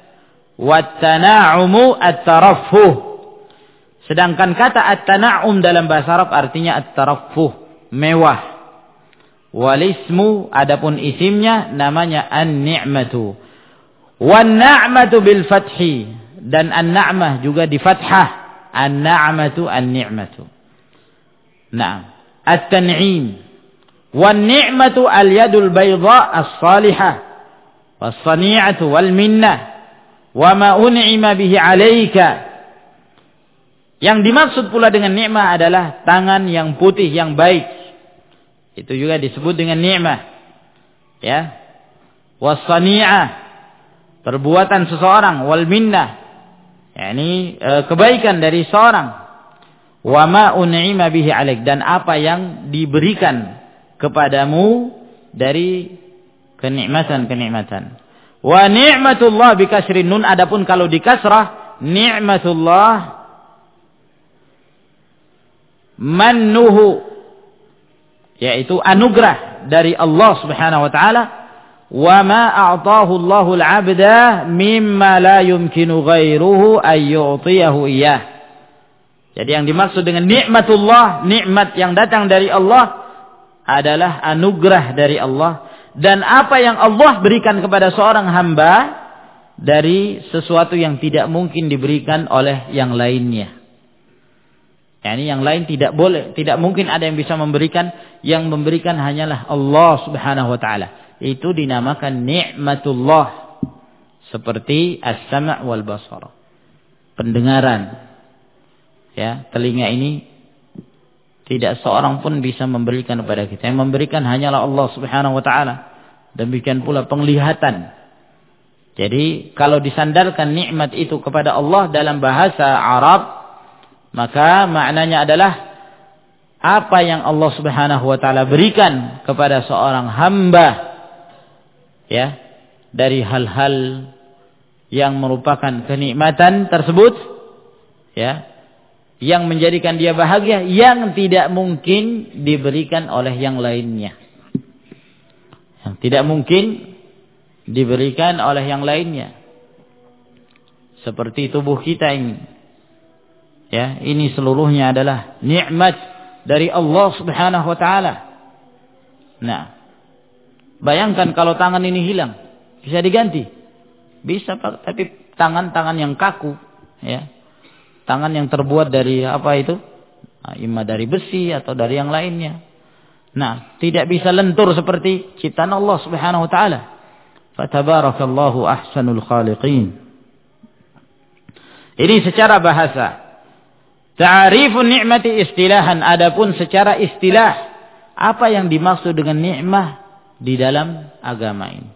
Wat-tana'umu at-taraffuh. Sedangkan kata at-tana'um dalam bahasa Arab artinya at-taraffuh, mewah. Walismu, adapun isimnya namanya an-ni'matu. Wan-na'matu bil fathi, dan an-na'mah juga di fathah. An-na'matu an-ni'matu. Nah, at-tan'im. Wan-ni'matu al-yadul bayda as-salihah. Was-sani'atu wal-minnah. Wa ma un'ima bihi 'alaika. Yang dimaksud pula dengan nikmah adalah tangan yang putih yang baik. Itu juga disebut dengan nikmah. Ya. Was-sani'ah, perbuatan seseorang, wal-minnah, yakni e, kebaikan dari seorang. Wa ma un'ima bihi 'alaik, dan apa yang diberikan kepadamu dari kenikmatan-kenikmatan. Wa ni'matullah bi kasrin nun, adapun kalau di kasrah ni'matullah mannuhu, yaitu anugerah dari Allah Subhanahu wa taala. Wa ma a'tahu Allahu al-'abda mimma la yumkinu ghairuhu ay yu'tiyahu iyyah. Jadi yang dimaksud dengan nikmatullah, nikmat yang datang dari Allah adalah anugerah dari Allah, dan apa yang Allah berikan kepada seorang hamba dari sesuatu yang tidak mungkin diberikan oleh yang lainnya. Yani yang lain tidak boleh, tidak mungkin ada yang bisa memberikan, yang memberikan hanyalah Allah Subhanahu wa taala. Itu dinamakan nikmatullah. Seperti as-sam' wal basar, pendengaran. Ya, telinga ini tidak seorang pun bisa memberikan kepada kita. Yang memberikan hanyalah Allah Subhanahu wa taala. Demikian pula penglihatan. Jadi kalau disandarkan nikmat itu kepada Allah dalam bahasa Arab, maka maknanya adalah apa yang Allah Subhanahu wa taala berikan kepada seorang hamba, ya, dari hal-hal yang merupakan kenikmatan tersebut, ya, yang menjadikan dia bahagia, yang tidak mungkin diberikan oleh yang lainnya. Yang tidak mungkin diberikan oleh yang lainnya. Seperti tubuh kita ini. Ya, ini seluruhnya adalah nikmat dari Allah Subhanahu wa taala. Nah, bayangkan kalau tangan ini hilang, bisa diganti? Bisa, Pak, tapi tangan-tangan yang kaku, ya. Tangan yang terbuat dari apa itu? Nah, imma dari besi atau dari yang lainnya. Nah, tidak bisa lentur seperti ciptaan Allah Subhanahu wa taala. Fatabarakallahu ahsanul khaliqin. Ini secara bahasa. Ta'rifun ni'mati istilahan, adapun secara istilah apa yang dimaksud dengan nikmah di dalam agama ini.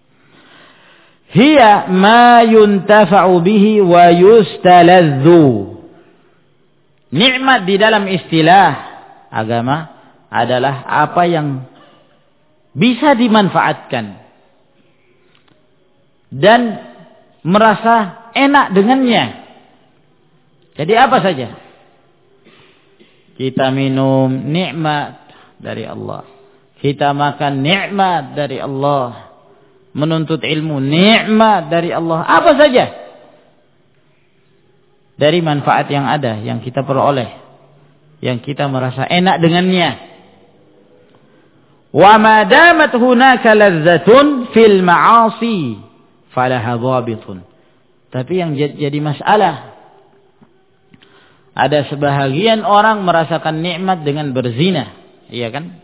Hiya ma yuntafa'u bihi wa yustaladzu. Nikmat di dalam istilah agama adalah apa yang bisa dimanfaatkan dan merasa enak dengannya. Jadi apa saja? Kita minum, nikmat dari Allah. Kita makan, nikmat dari Allah. Menuntut ilmu, nikmat dari Allah. Apa saja. dari manfaat yang ada, yang kita peroleh, yang kita merasa enak dengannya. Wa ma damat hunaka ladzatun fil ma'asi falaha dhabitun. Tapi yang jadi masalah, ada sebahagian orang merasakan nikmat dengan berzina, iya kan?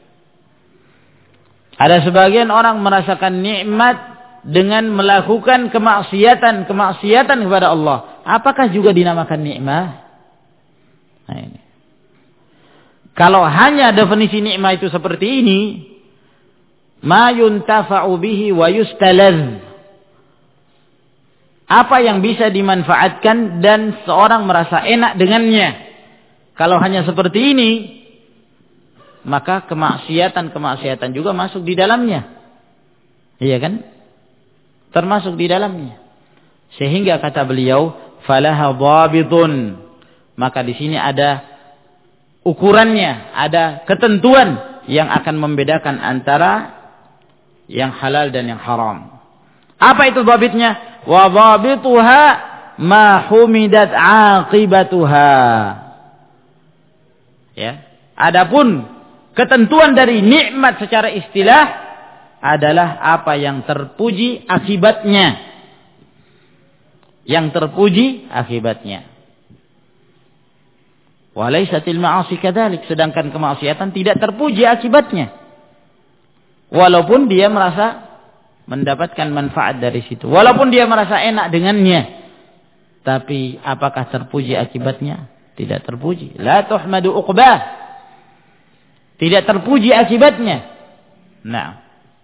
Ada sebagian orang merasakan nikmat dengan melakukan kemaksiatan-kemaksiatan kepada Allah. Apakah juga dinamakan nikmat? Nah ini. Kalau hanya definisi nikmat itu seperti ini, ma yuntafa'u bihi wa yustalaz. Apa yang bisa dimanfaatkan dan seorang merasa enak dengannya. Kalau hanya seperti ini, maka kemaksiatan-kemaksiatan juga masuk di dalamnya. Iya kan? Termasuk di dalamnya. Sehingga kata beliau, falaha dhabitun. Maka di sini ada ukurannya, ada ketentuan yang akan membedakan antara yang halal dan yang haram. Apa itu dhabitnya? Wa dhabituha ma humidat aqibatuha. Ya. Adapun ketentuan dari nikmat secara istilah adalah apa yang terpuji akibatnya. Yang terpuji akibatnya. Walaisatil ma'asi kadzalik, sedangkan kemaksiatan tidak terpuji akibatnya. Walaupun dia merasa mendapatkan manfaat dari situ, walaupun dia merasa enak dengannya, tapi apakah terpuji akibatnya? Tidak terpuji. La tuhmadu uqbah. Tidak terpuji akibatnya. Nah,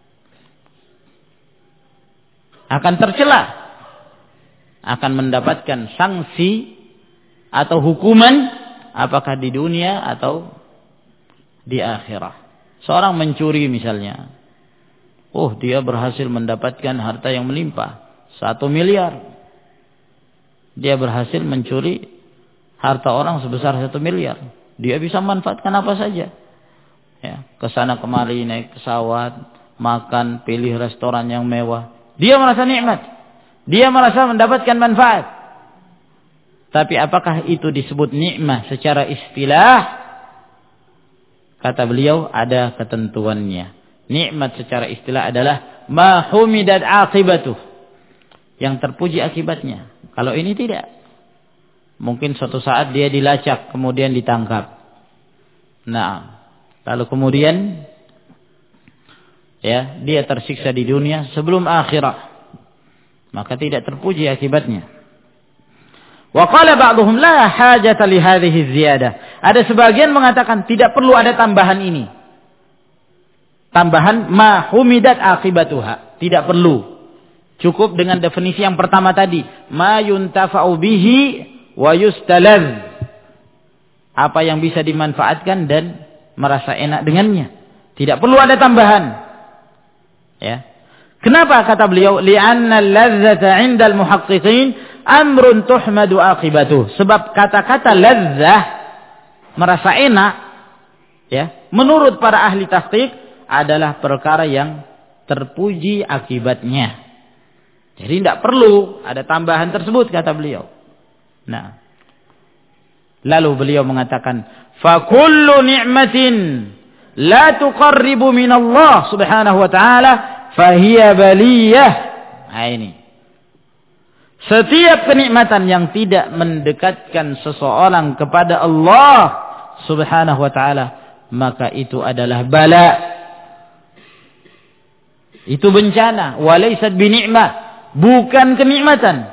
akan tercela, akan mendapatkan sanksi atau hukuman, apakah di dunia atau di akhirat. Seorang mencuri misalnya, oh dia berhasil mendapatkan harta yang melimpah, satu miliar. Dia berhasil mencuri harta orang sebesar satu miliar. Dia bisa manfaatkan apa saja. Ya, kesana kemari naik pesawat, makan, pilih restoran yang mewah. Dia merasa nikmat. Dia merasa mendapatkan manfaat. Tapi apakah itu disebut nikmat secara istilah? Kata beliau, ada ketentuannya. Nikmat secara istilah adalah ma humidat aqibatuh, yang terpuji akibatnya. Kalau ini tidak. Mungkin suatu saat dia dilacak, kemudian ditangkap. Nah, lalu kemudian ya, dia tersiksa di dunia sebelum akhirat. Maka tidak terpuji akibatnya. Wa qala ba'dhum la hajata li hadhihi ziyadah. Ada sebagian mengatakan tidak perlu ada tambahan ini. Tambahan ma humidat aqibatuha, tidak perlu. Cukup dengan definisi yang pertama tadi, ma yuntafa'u bihi wa yustalaz. Apa yang bisa dimanfaatkan dan merasa enak dengannya. Tidak perlu ada tambahan. Ya. Kenapa kata beliau? Li'anna al-ladzata 'inda al-muhaqqiqin amrun tuhmadu aqibatuh. Sebab kata-kata ladzah, merasa enak, ya, menurut para ahli tahqiq adalah perkara yang terpuji akibatnya. Jadi tidak perlu ada tambahan tersebut, kata beliau. Nah, lalu beliau mengatakan, fa kullu ni'matin la tuqarribu min Allah subhanahu wa ta'ala fahiya baliyah. Nah ini, setiap kenikmatan yang tidak mendekatkan seseorang kepada Allah subhanahu wa ta'ala, maka itu adalah bala. Itu bencana. Walaysat bini'mah, bukan kenikmatan.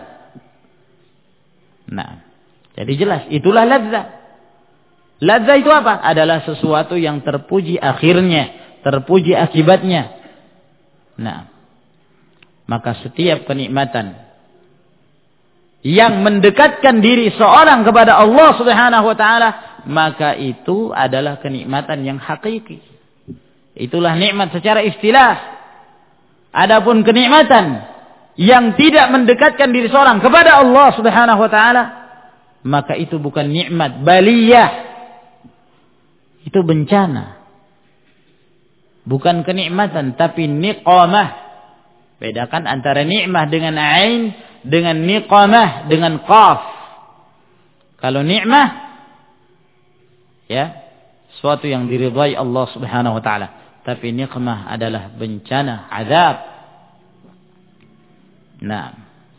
Nah, jadi jelas, itulah ladzah. Ladzah itu apa? Adalah sesuatu yang terpuji akhirnya, terpuji akibatnya. Nah, maka setiap kenikmatan yang mendekatkan diri seorang kepada Allah subhanahu wa ta'ala, maka itu adalah kenikmatan yang hakiki. Itulah nikmat secara istilah. Adapun kenikmatan yang tidak mendekatkan diri seorang kepada Allah subhanahu wa ta'ala, maka itu bukan nikmat, baliyah. Itu bencana. Bukan kenikmatan, tapi niqamah. Bedakan antara nikmah dengan ain, dengan niqamah dengan qaf. Kalau nikmah, ya, suatu yang diridhai Allah Subhanahu wa taala. Tapi nikmah adalah bencana, azab. Nah,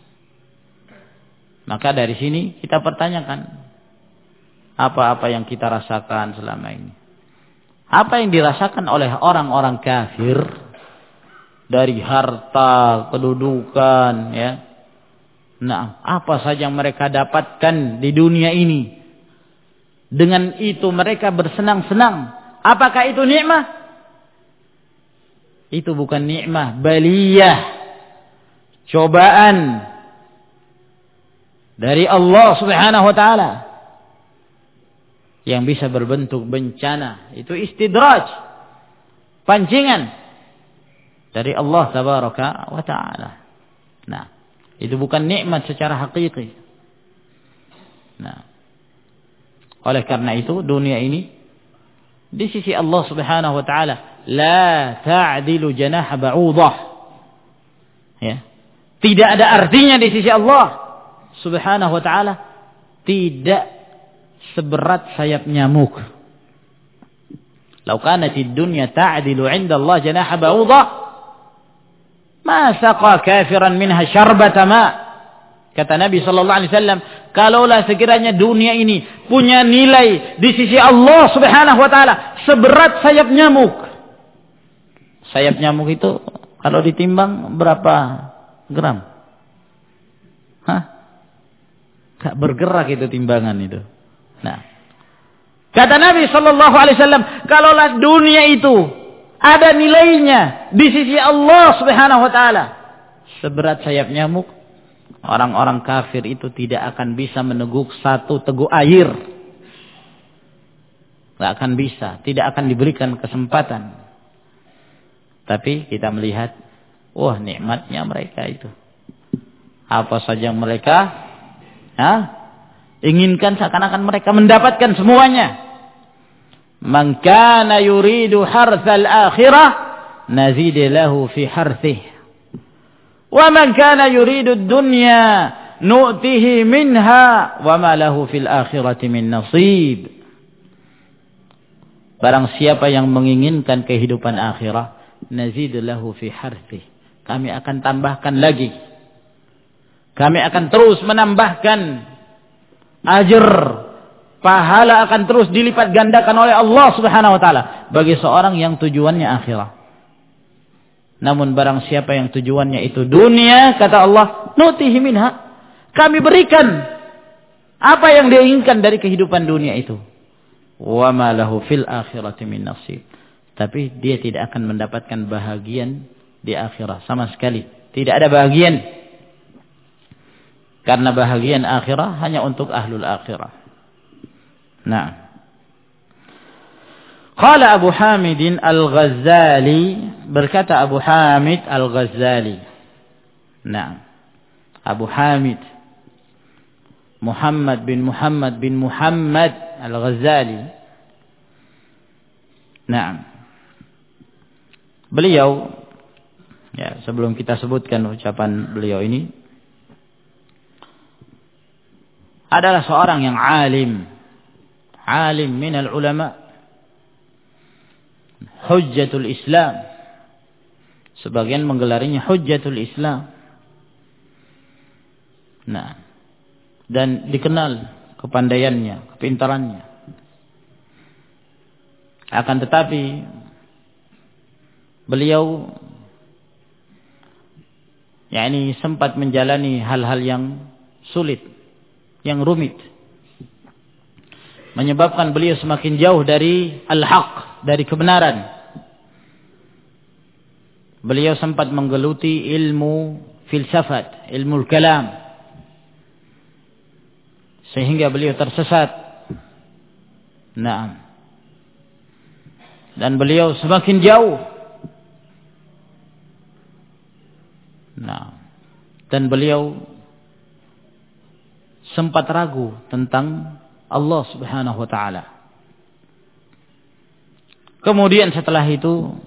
maka dari sini kita pertanyakan, apa-apa yang kita rasakan selama ini? Apa yang dirasakan oleh orang-orang kafir dari harta, kedudukan, ya. Nah, apa saja yang mereka dapatkan di dunia ini? Dengan itu mereka bersenang-senang. Apakah itu nikmah? Itu bukan nikmah, baliyah, cobaan dari Allah Subhanahu wa taala yang bisa berbentuk bencana. Itu istidraj, pancingan dari Allah Tabaraka wa taala. Nah, itu bukan nikmat secara hakiki. Nah, oleh karena itu dunia ini di sisi Allah Subhanahu wa taala la ta'dilu janaha ba'udah. Ya. Tidak ada artinya di sisi Allah Subhanahu wa taala, tidak seberat sayap nyamuk. Lau kanatid dunya ta'dilu 'inda Allah janaha ba'udah, ma saqa kafiran minha syarbata ma. Kata Nabi sallallahu alaihi wasallam, kalaulah sekiranya dunia ini punya nilai di sisi Allah Subhanahu wa taala seberat sayap nyamuk. Sayap nyamuk itu kalau ditimbang berapa gram? Hah? Gak bergerak itu timbangan itu. Nah, kata Nabi sallallahu alaihi wasallam, kalaulah dunia itu ada nilainya di sisi Allah Subhanahu wa taala seberat sayap nyamuk, orang-orang kafir itu tidak akan bisa meneguk satu teguk air. Tidak akan bisa, tidak akan diberikan kesempatan. Tapi kita melihat, wah nikmatnya mereka itu. Apa saja yang mereka ha, inginkan, seakan-akan mereka mendapatkan semuanya. Man kana yuridu harthal akhirah nazid lahu fi harthih. Wa man kana yuridu dunya nu'tihi minha wa ma lahu fil akhirati min nasib. Barang siapa yang menginginkan kehidupan akhirah, nazid lahu fi harthih. Kami akan tambahkan lagi. Kami akan terus menambahkan ajr, pahala akan terus dilipat gandakan oleh Allah Subhanahu wa taala bagi seorang yang tujuannya akhirat. Namun barang siapa yang tujuannya itu dunia, kata Allah, nutihi minha, kami berikan apa yang dia inginkan dari kehidupan dunia itu. Wa ma lahu fil akhirati min nasib. Tapi dia tidak akan mendapatkan bahagian di akhirat sama sekali. Tidak ada bahagian. Karena bahagian akhirat hanya untuk ahlul akhirah. Nah. Qala Abu Hamid Al-Ghazali, berkata Abu Hamid Al-Ghazali. Nah. Abu Hamid Muhammad bin Muhammad bin Muhammad Al-Ghazali. Nah. Beliau, ya, sebelum kita sebutkan ucapan beliau ini, adalah seorang yang alim, alim minal ulama, hujjatul Islam. Sebagian menggelarinya hujjatul Islam. Nah, dan dikenal kepandaiannya, kepintarannya. Akan tetapi beliau yakni sempat menjalani hal-hal yang sulit, yang rumit, menyebabkan beliau semakin jauh dari al-haq, dari kebenaran. Beliau sempat menggeluti ilmu filsafat, ilmu kalam, sehingga beliau tersesat. Nah, dan beliau semakin jauh. Nah, dan beliau sempat ragu tentang Allah Subhanahu wa taala. Kemudian setelah itu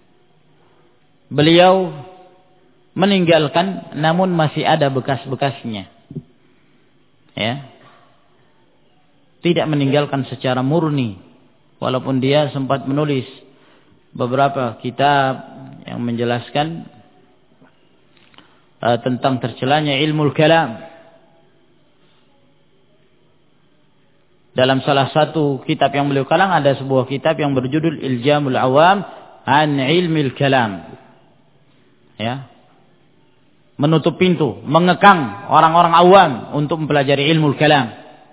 beliau meninggalkan, namun masih ada bekas-bekasnya. Ya. tidak meninggalkan secara murni. Walaupun dia sempat menulis beberapa kitab yang menjelaskan uh, tentang tercelanya ilmu kalam. Dalam salah satu kitab yang beliau kalang ada sebuah kitab yang berjudul Iljamul Awam an Ilmil Kalam. Ya. Menutup pintu, mengekang orang-orang awam untuk mempelajari ilmu kalam.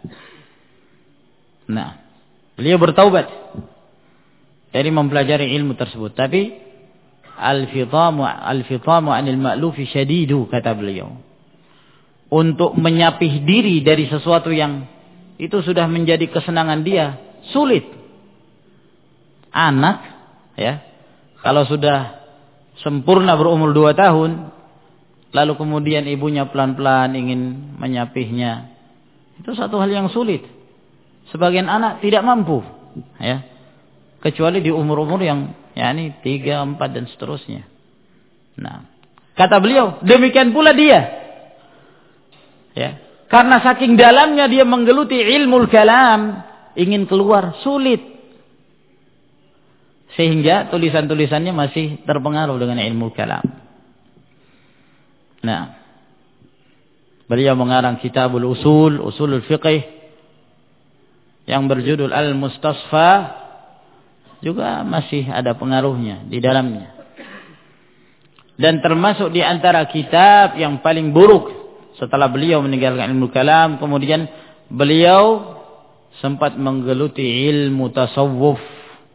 Nah, beliau bertaubat dari mempelajari ilmu tersebut. Tapi al-fitamu al-fitamu anil ma'lufi syadidu, kata beliau. Untuk menyapih diri dari sesuatu yang itu sudah menjadi kesenangan dia sulit. Anak, ya, kalau sudah sempurna berumur dua tahun, lalu kemudian ibunya pelan-pelan ingin menyapihnya, itu satu hal yang sulit. Sebagian anak tidak mampu, ya, kecuali di umur-umur yang yakni tiga, empat dan seterusnya. Nah, kata beliau, demikian pula dia, ya, karena saking dalamnya dia menggeluti ilmu kalam, ingin keluar sulit, sehingga tulisan-tulisannya masih terpengaruh dengan ilmu kalam. Nah, beliau mengarang kitabul usul, usulul fiqh yang berjudul Al-Mustasfa, juga masih ada pengaruhnya di dalamnya. Dan termasuk di antara kitab yang paling buruk setelah beliau meninggalkan ilmu kalam, kemudian beliau sempat menggeluti ilmu tasawuf.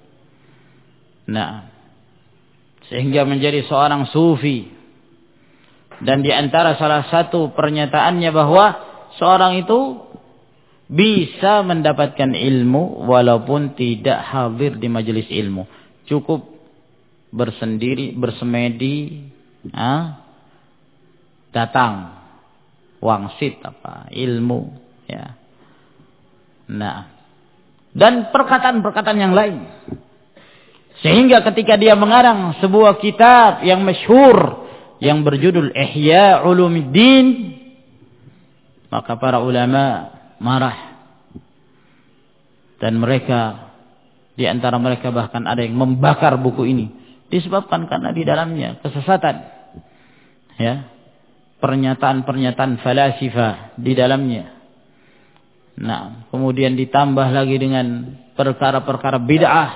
Nah, sehingga menjadi seorang sufi. Dan di antara salah satu pernyataannya bahwa seorang itu bisa mendapatkan ilmu walaupun tidak hadir di majelis ilmu. Cukup bersendiri, bersemedi, ah, datang, wangsit apa ilmu, ya. Nah, dan perkataan-perkataan yang lain. Sehingga ketika dia mengarang sebuah kitab yang masyhur yang berjudul Ihya Ulumuddin, maka para ulama marah. Dan mereka, di antara mereka bahkan ada yang membakar buku ini, disebabkan karena di dalamnya kesesatan, ya, pernyataan-pernyataan falasifah di dalamnya. Nah, kemudian ditambah lagi dengan perkara-perkara bid'ah,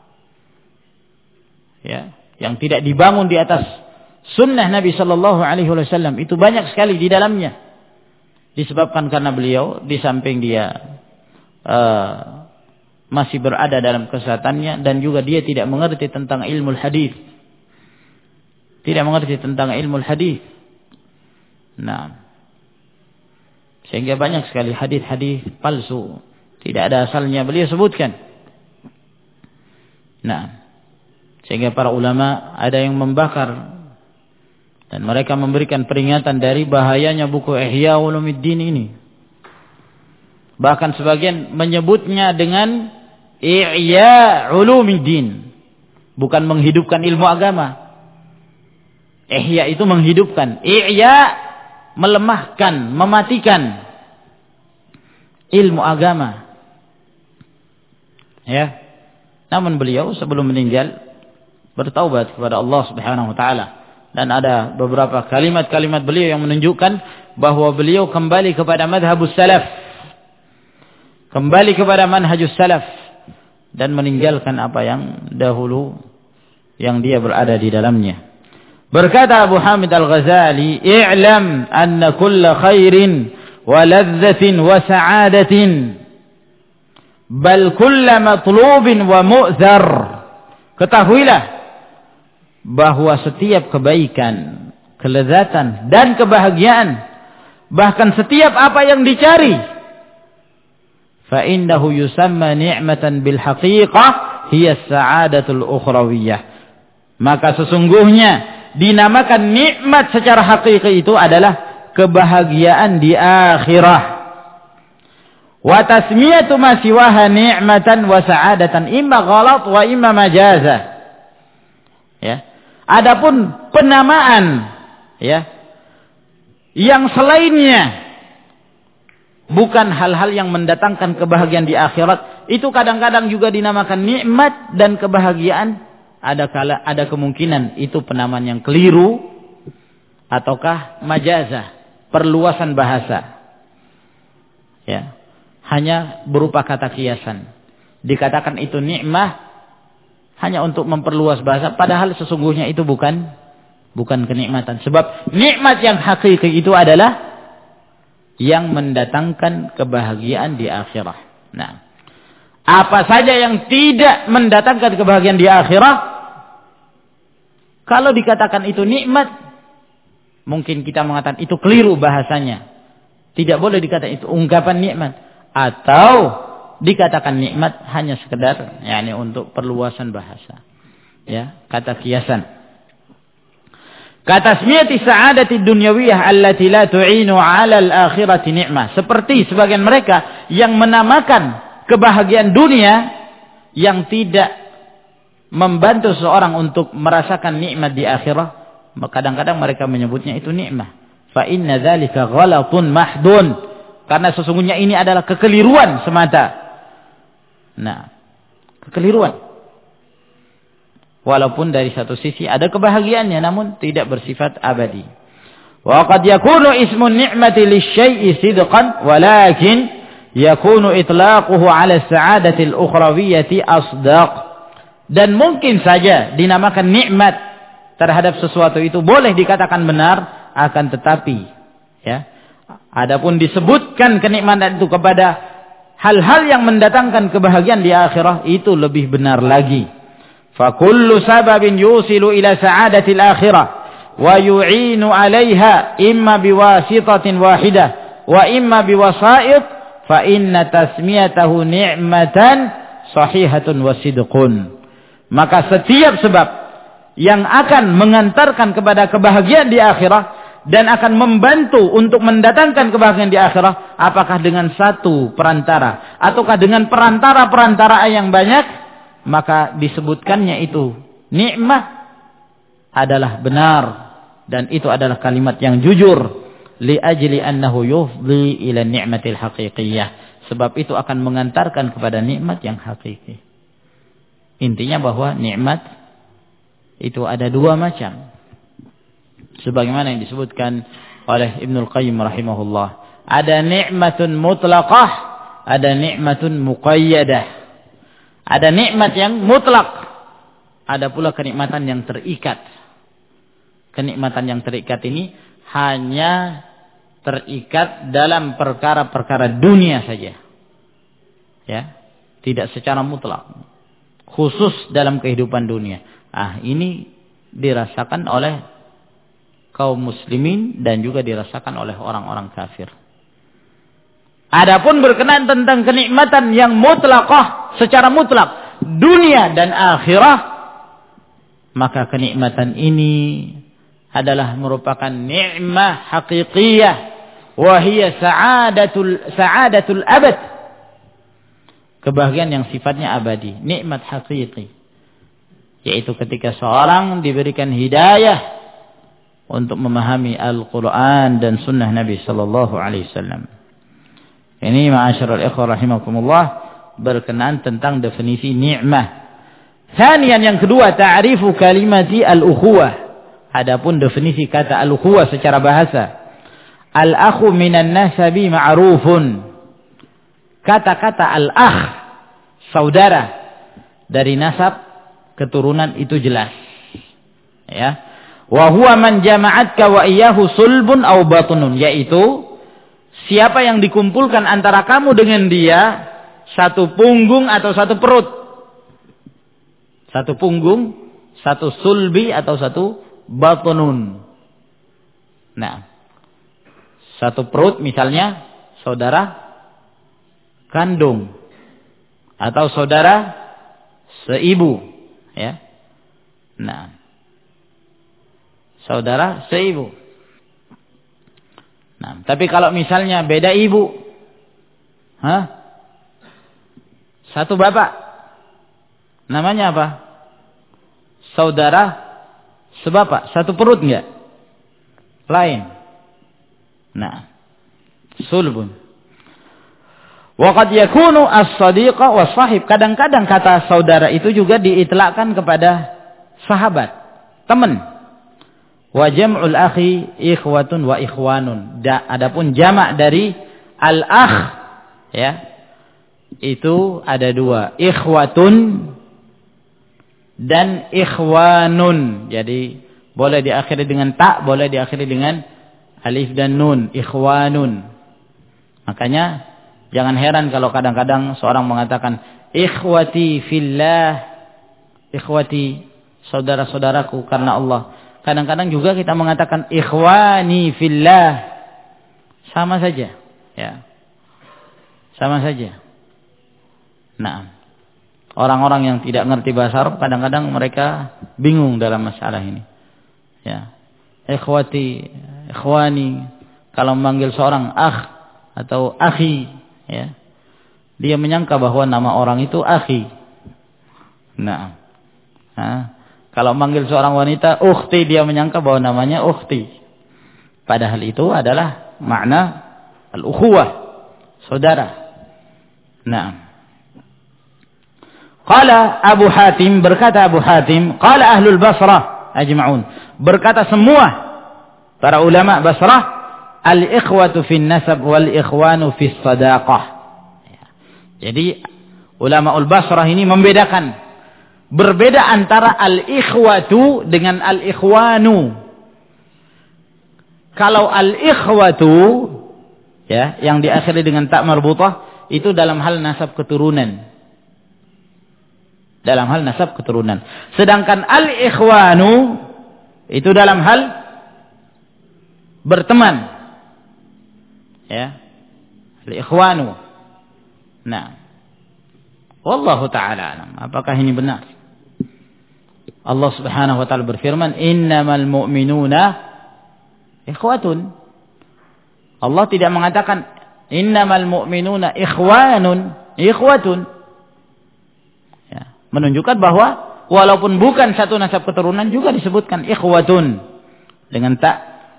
ya, yang tidak dibangun di atas sunnah Nabi Sallallahu Alaihi Wasallam. Itu banyak sekali di dalamnya. Disebabkan karena beliau di samping dia uh, masih berada dalam kesehatannya, dan juga dia tidak mengerti tentang ilmu hadis, tidak mengerti tentang ilmu hadis. Nah, sehingga banyak sekali hadis-hadis palsu, tidak ada asalnya beliau sebutkan. Nah, sehingga para ulama ada yang membakar, dan mereka memberikan peringatan dari bahayanya buku Ihya Ulumuddin ini. Bahkan sebagian menyebutnya dengan Ihya Ulumuddin, bukan menghidupkan ilmu agama. Ihya itu menghidupkan, Ihya melemahkan, mematikan ilmu agama. Ya. Namun beliau sebelum meninggal bertaubat kepada Allah Subhanahu wa taala. Dan ada beberapa kalimat-kalimat beliau yang menunjukkan bahwa beliau kembali kepada madhabus salaf, kembali kepada manhajus salaf, dan meninggalkan apa yang dahulu yang dia berada di dalamnya. Berkata Abu Hamid Al-Ghazali, "I'lam anna kulla khairin wa ladzatin wa sa'adatin bal kulla matlubin wa mu'zar." Ketahuilah bahwa setiap kebaikan, kelezatan dan kebahagiaan, bahkan setiap apa yang dicari, fa innahu yusamma ni'matan bil haqiqah hiya as-sa'adatul ukhrawiyah, maka sesungguhnya dinamakan nikmat secara hakiki itu adalah kebahagiaan di akhirah. Wa tasmiyatu ma siwaha ni'matan wa sa'adatan imma ghalat wa imma majazah. Ya. Adapun penamaan, ya, yang selainnya bukan hal-hal yang mendatangkan kebahagiaan di akhirat. Itu kadang-kadang juga dinamakan nikmat dan kebahagiaan. Ada kala, ada kemungkinan itu penamaan yang keliru ataukah majazah, perluasan bahasa. Ya, hanya berupa kata kiasan. Dikatakan itu nikmah hanya untuk memperluas bahasa, padahal sesungguhnya itu bukan bukan kenikmatan. Sebab nikmat yang hakiki itu adalah yang mendatangkan kebahagiaan di akhirat. Nah, apa saja yang tidak mendatangkan kebahagiaan di akhirat, kalau dikatakan itu nikmat, mungkin kita mengatakan itu keliru bahasanya. Tidak boleh dikatakan itu ungkapan nikmat. Atau dikatakan nikmat hanya sekedar yakni untuk perluasan bahasa. Ya, kata kiasan. Kata tasmiyati sa'adati dunyawiyah allati la tu'inu 'ala al-akhirati ni'mah. Seperti sebagian mereka yang menamakan kebahagiaan dunia yang tidak membantu seseorang untuk merasakan nikmat di akhirat, kadang-kadang mereka menyebutnya itu nikmah. Fa inna dzalika ghalatun mahdun. Karena sesungguhnya ini adalah kekeliruan semata. Nah, kekeliruan. Walaupun dari satu sisi ada kebahagiaannya, namun tidak bersifat abadi. Wa qad yakunu ismun ni'mati lisyai'i sidqan, walakin yakunu itlaquhu 'ala as-sa'adati al-ukhrawiyyati asdaq. Dan mungkin saja dinamakan nikmat terhadap sesuatu itu boleh dikatakan benar, akan tetapi ya, adapun disebutkan kenikmatan itu kepada hal-hal yang mendatangkan kebahagiaan di akhirat, itu lebih benar lagi. Fa kullu sababin yusilu ila sa'adatil akhirah wa yu'inu 'alaiha imma biwasitatin wahidah wa imma biwasa'id fa inna tasmiyatahu ni'matan sahihatun wa sidqun. Maka setiap sebab yang akan mengantarkan kepada kebahagiaan di akhirat dan akan membantu untuk mendatangkan kebahagiaan di akhirat, apakah dengan satu perantara ataukah dengan perantara-perantara yang banyak, maka disebutkannya itu nikmah adalah benar, dan itu adalah kalimat yang jujur, li ajli annahu yufdi ila ni'matil haqiqiyah, sebab itu akan mengantarkan kepada nikmat yang hakiki. Intinya bahwa nikmat itu ada dua macam, sebagaimana yang disebutkan oleh Ibnul Qayyim rahimahullah. Ada nikmatun mutlaqah, ada nikmatun muqayyadah. Ada nikmat yang mutlak, ada pula kenikmatan yang terikat. Kenikmatan yang terikat ini hanya terikat dalam perkara-perkara dunia saja. Ya, tidak secara mutlak. Khusus dalam kehidupan dunia. Ah, ini dirasakan oleh kaum muslimin dan juga dirasakan oleh orang-orang kafir. Adapun berkenaan tentang kenikmatan yang mutlaqah, secara mutlak dunia dan akhirah, maka kenikmatan ini adalah merupakan nikmah haqiqiyah, wa hiya sa'adatul sa'adatul abad. Kebahagiaan yang sifatnya abadi, nikmat hakiki, yaitu ketika seorang diberikan hidayah untuk memahami Al-Quran dan Sunnah Nabi Sallallahu Alaihi Wasallam. Ini ma'asyiral ikhwah rahimakumullah berkenaan tentang definisi ni'mah. Thaniyan, yang kedua, ta'rifu kalimati al-ukhuwah. Adapun definisi kata al-ukhuwah secara bahasa, al-akhu minan nasabi ma'rufun. Kata-kata al-akh, saudara, dari nasab keturunan itu jelas. Ya. Wa huwa man jama'atka wa iyyahu sulbun aw batunun, yaitu siapa yang dikumpulkan antara kamu dengan dia satu punggung atau satu perut. Satu punggung, satu sulbi atau satu batunun. Nah, satu perut misalnya saudara kandung atau saudara seibu, ya. Nah, saudara seibu. Nah, tapi kalau misalnya beda ibu, hah? Satu bapak, namanya apa? Saudara sebapak, satu perut enggak? Lain. Nah, sulbun. Wa qad yakunu as-sadiqa was-sahib. Kadang-kadang kata saudara itu juga diitlakkan kepada sahabat, teman. Wa jam'ul akhi ikhwatun wa ikhwanun. Da, adapun jamak dari al-akh, ya, itu ada dua, ikhwatun dan ikhwanun. Jadi boleh diakhiri dengan ta, boleh diakhiri dengan alif dan nun, ikhwanun. Makanya jangan heran kalau kadang-kadang seorang mengatakan ikhwati fillah, ikhwati, saudara-saudaraku karena Allah. Kadang-kadang juga kita mengatakan ikhwani fillah. Sama saja, ya. Sama saja. Nah, orang-orang yang tidak ngerti bahasa Arab kadang-kadang mereka bingung dalam masalah ini. Ya. Ikhwati, ikhwani, kalau memanggil seorang akh atau akhi, ya, dia menyangka bahwa nama orang itu akhi. Nah, nah, kalau memanggil seorang wanita ukhti, dia menyangka bahwa namanya ukhti. Padahal itu adalah makna al-ukhuwah, saudara. Nah, qala Abu Hatim, berkata Abu Hatim, qala ahlul Basrah ajma'un, berkata semua para ulama Basrah, al-ikhwatu fin nasab wal ikhwanu fis sadaqah. Jadi ulama al-Basrah ini membedakan, berbeda antara al-ikhwatu dengan al-ikhwanu. Kalau al-ikhwatu, ya, yang diakhiri dengan ta marbutah, itu dalam hal nasab keturunan. Dalam hal nasab keturunan. Sedangkan al-ikhwanu itu dalam hal berteman. Ya. Al-ikhwanu. Nah. Wallahu ta'ala alam. Apakah ini benar? Allah Subhanahu wa ta'ala berfirman, "Innamal mu'minuna ikhwatun." Allah tidak mengatakan innamal mu'minuna ikhwanun, ikhwatun. Ya, menunjukkan bahwa walaupun bukan satu nasab keturunan juga disebutkan ikhwatun dengan ta.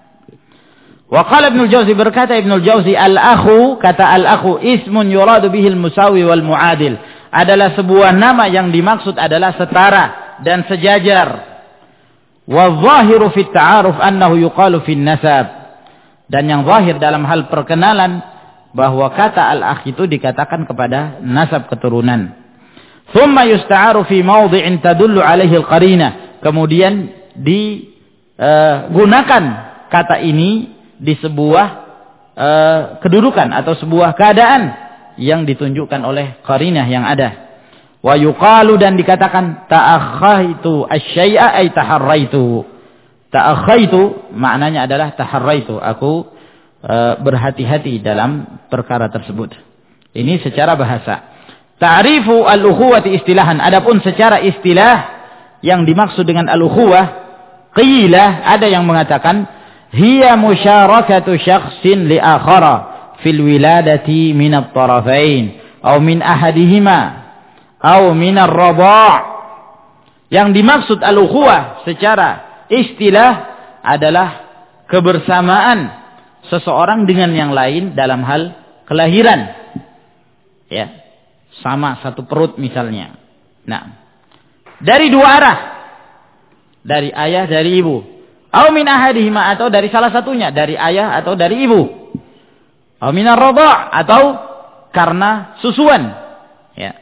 Wa qala Ibnu Jauzi, berkata Ibnu Jauzi, al-akhu, kata al-akhu ismun yuradu bihi al-musawi wal muadil, adalah sebuah nama yang dimaksud adalah setara dan sejajar. Wa zahiru fi at-ta'aruf annahu yuqalu fi an-nasab. Dan yang zahir dalam hal perkenalan bahwa kata al-akh itu dikatakan kepada nasab keturunan. Thumma yusta'aru fi mawdhi'in tadullu alaihi al-qarinah. Kemudian digunakan uh, kata ini di sebuah uh, kedudukan atau sebuah keadaan yang ditunjukkan oleh qarinah yang ada. Wa yuqalu, dan dikatakan ta'akhaitu asy-syai'a ay taharraitu. Ta'akhaitu maknanya adalah taharraitu, aku uh, berhati-hati dalam perkara tersebut. Ini secara bahasa. Ta'rifu al-ukhuwati istilahan. Adapun secara istilah yang dimaksud dengan al-ukhuwah, qila, ada yang mengatakan hiya musyarakatu syakhsin li akhara fil wiladati min at-tarafain aw min ahadihima aw min ar-radha'. Yang dimaksud al-ukhuwah secara istilah adalah kebersamaan seseorang dengan yang lain dalam hal kelahiran. Ya, sama satu perut misalnya. Nah, dari dua arah. Dari ayah, dari ibu. Au min ahadihima, atau dari salah satunya, dari ayah atau dari ibu. Au min ar-radha', atau karena susuan. Ya.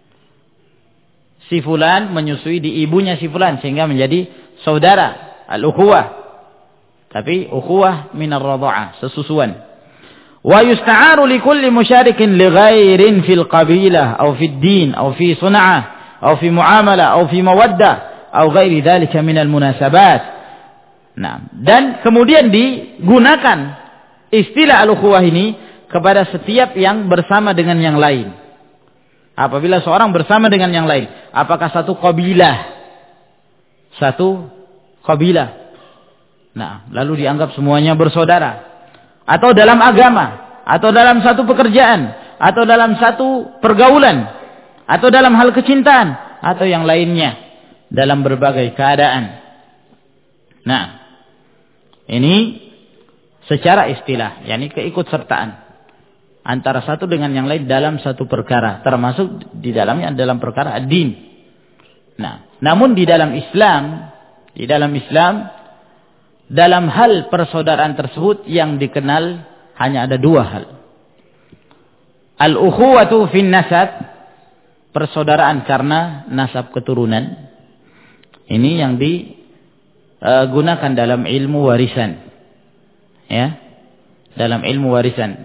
Si fulan menyusui di ibunya si fulan sehingga menjadi saudara, al-ukhuwah. Tapi ukhuwah min ar-radha'ah, sesusuan. Wa yusta'aru li kulli musyarikin li ghairin fil qabilah aw fid din aw fi sun'ah aw fi muamalah aw fi mawaddah aw ghairi dzalika min al-munasabat. Nah, dan kemudian digunakan istilah al-ukhuwah ini kepada setiap yang bersama dengan yang lain. Apabila seorang bersama dengan yang lain, apakah satu qabilah, satu kabilah, nah, lalu dianggap semuanya bersaudara, atau dalam agama, atau dalam satu pekerjaan, atau dalam satu pergaulan, atau dalam hal kecintaan, atau yang lainnya dalam berbagai keadaan. Nah, ini secara istilah, yakni keikutsertaan. antara satu dengan yang lain dalam satu perkara, termasuk di dalamnya dalam perkara ad-din. Nah, namun di dalam Islam, di dalam Islam, dalam hal persaudaraan tersebut yang dikenal hanya ada dua hal. Al-ukhuwatu fin nasab, persaudaraan karena nasab keturunan. Ini yang digunakan dalam ilmu warisan. Ya, dalam ilmu warisan.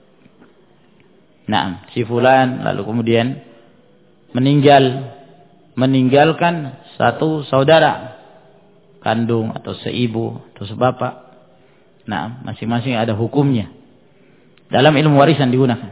Nah, si fulan lalu kemudian meninggal, meninggalkan satu saudara kandung atau seibu atau sebapak. Nah, masing-masing ada hukumnya. Dalam ilmu warisan digunakan.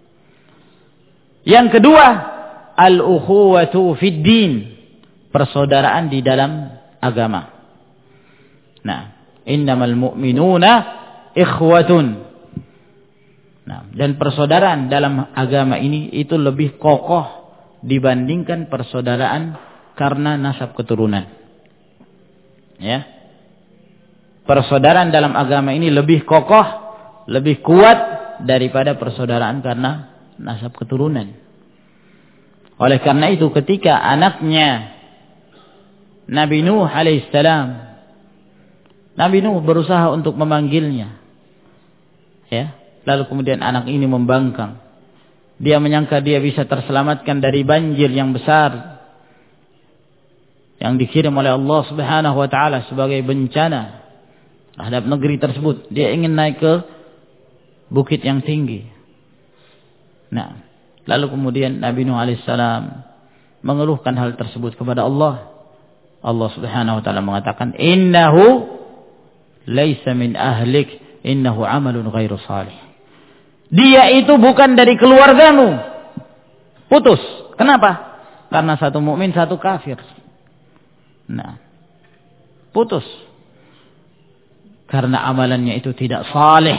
Yang kedua, al-ukhuwatu fid din, persaudaraan di dalam agama. Nah, innamal mu'minuna ikhwatun. Nah, dan persaudaraan dalam agama ini itu lebih kokoh dibandingkan persaudaraan karena nasab keturunan. Ya. Persaudaraan dalam agama ini lebih kokoh, lebih kuat daripada persaudaraan karena nasab keturunan. Oleh karena itu ketika anaknya Nabi Nuh alaihissalam, Nabi Nuh berusaha untuk memanggilnya. Ya, lalu kemudian anak ini membangkang. Dia menyangka dia bisa terselamatkan dari banjir yang besar yang dikirim oleh Allah Subhanahu wa taala sebagai bencana terhadap negeri tersebut. Dia ingin naik ke bukit yang tinggi. Nah, lalu kemudian Nabi Nuh alaihissalam mengeluhkan hal tersebut kepada Allah. Allah Subhanahu wa taala mengatakan, "Innahu laisa min ahlik, innahu amalun ghairu salih." Dia itu bukan dari keluargamu. Putus. Kenapa? Karena satu mukmin, satu kafir. Nah, putus. Karena amalannya itu tidak saleh.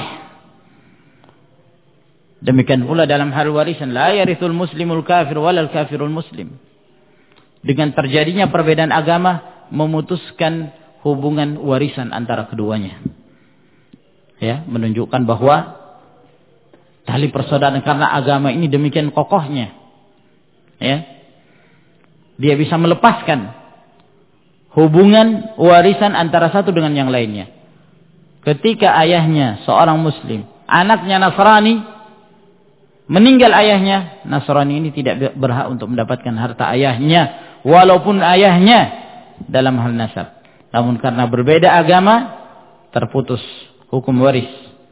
Demikian pula dalam hal warisan, la yarithul muslimul kafir walal kafirul muslim. Dengan terjadinya perbedaan agama memutuskan hubungan warisan antara keduanya. Ya, menunjukkan bahwa tali persaudaraan karena agama ini demikian kokohnya. Ya. Dia bisa melepaskan hubungan warisan antara satu dengan yang lainnya. Ketika ayahnya seorang muslim, anaknya Nasrani, meninggal ayahnya, Nasrani ini tidak berhak untuk mendapatkan harta ayahnya, walaupun ayahnya dalam hal nasab. Namun karena berbeda agama, terputus hukum waris.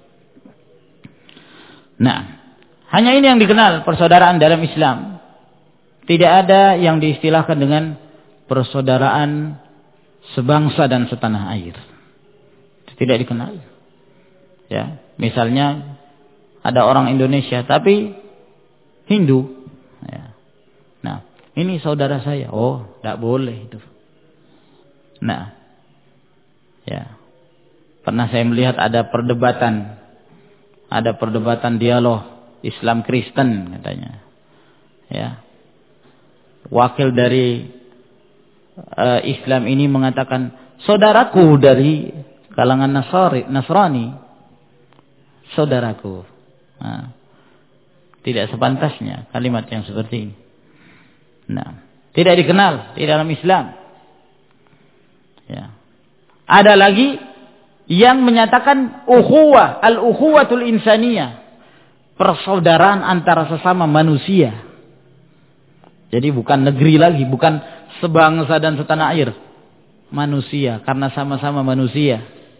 Nah, hanya ini yang dikenal persaudaraan dalam Islam. Tidak ada yang diistilahkan dengan persaudaraan sebangsa dan setanah air. Tidak dikenal. Ya, misalnya ada orang Indonesia tapi Hindu. Ya. Nah, ini saudara saya. Oh, tidak boleh itu. Nah, ya, pernah saya melihat ada perdebatan, ada perdebatan dialog Islam Kristen katanya. Ya, wakil dari uh, Islam ini mengatakan, saudaraku dari kalangan Nasari, Nasrani, saudaraku. Nah, tidak sepantasnya kalimat yang seperti ini. Nah, tidak dikenal di dalam Islam. Ya. Ada lagi yang menyatakan ukhuwah, al-ukhuwatul insaniyah, persaudaraan antara sesama manusia. Jadi bukan negeri lagi, bukan sebangsa dan setanah air, manusia, karena sama-sama manusia.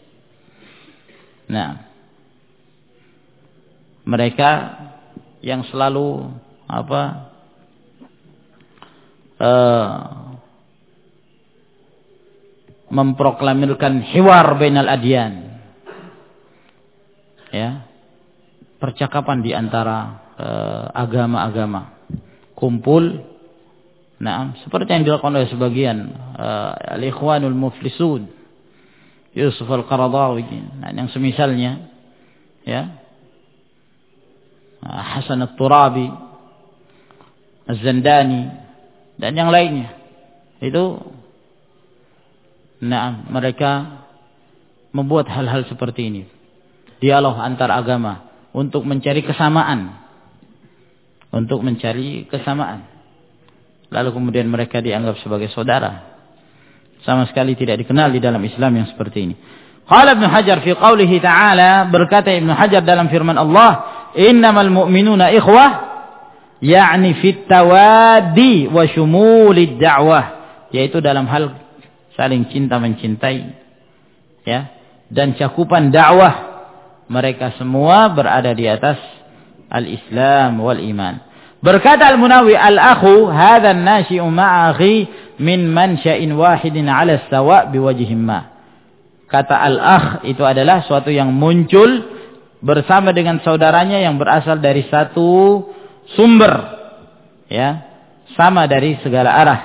Nah, mereka yang selalu apa uh, memproklamirkan hiwar bainal adyan, ya, percakapan di antara uh, agama-agama, kumpul, nah, seperti yang dilakukan oleh sebagian uh, al-ikhwanul muflisun, Yusuf al-Qaradawi, nah, yang semisalnya, ya, Hasan al-Turabi, Az-Zandani, dan yang lainnya. Itu, nah, mereka membuat hal-hal seperti ini. Dialog antar agama. untuk mencari kesamaan. Untuk mencari kesamaan. Lalu kemudian mereka dianggap sebagai saudara. Sama sekali tidak dikenal di dalam Islam yang seperti ini. Qala Ibnu Hajar fi qaulihi ta'ala, berkata Ibnu Hajar dalam firman Allah, innamal mu'minuna ikhwah, yakni fit tawadi wa syumulid da'wah, yaitu dalam hal saling cinta mencintai, ya, dan cakupan dakwah. Mereka semua berada di atas al-Islam wal iman. Berkata Al-Munawi, al-akhu hadha an-nashi'u ma'a akhi min mansha'in wahidin 'ala as-sawa' biwajhin ma. Kata al-akh itu adalah suatu yang muncul bersama dengan saudaranya yang berasal dari satu sumber, ya, sama dari segala arah.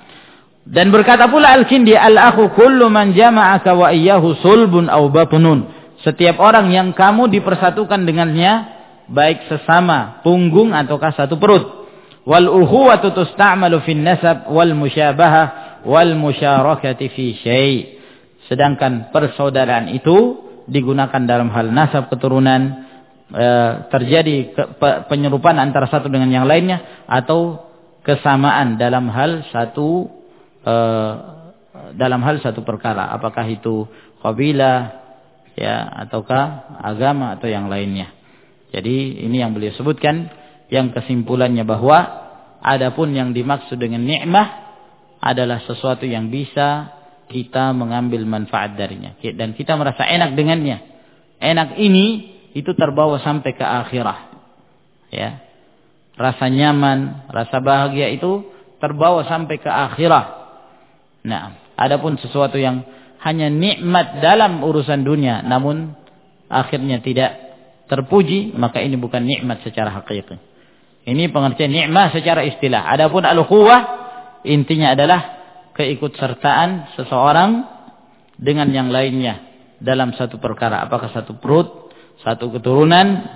Dan berkata pula Al-Kindi, al-akhu kullu man jama'aka wa iyyahu sulbun aw batnun. Setiap orang yang kamu dipersatukan dengannya, baik sesama punggung ataukah satu perut. Wal ukhuwatu tusta'malu fin nasab wal musyabahah wal musyarakati fi syai'. Sedangkan persaudaraan itu digunakan dalam hal nasab keturunan, e, terjadi ke, pe, penyerupan antara satu dengan yang lainnya, atau kesamaan dalam hal satu e, dalam hal satu perkara, apakah itu qabilah, ya, ataukah agama atau yang lainnya. Jadi ini yang beliau sebutkan, yang kesimpulannya bahwa adapun yang dimaksud dengan nikmah adalah sesuatu yang bisa kita mengambil manfaat darinya dan kita merasa enak dengannya. Enak ini itu terbawa sampai ke akhirah, ya. Rasa nyaman, rasa bahagia itu terbawa sampai ke akhirah. Nah, adapun sesuatu yang hanya nikmat dalam urusan dunia namun akhirnya tidak terpuji, maka ini bukan nikmat secara hakiki. Ini pengertian nikmat secara istilah. Adapun al-ukhuwah intinya adalah keikutsertaan seseorang dengan yang lainnya dalam satu perkara, apakah satu perut, satu keturunan,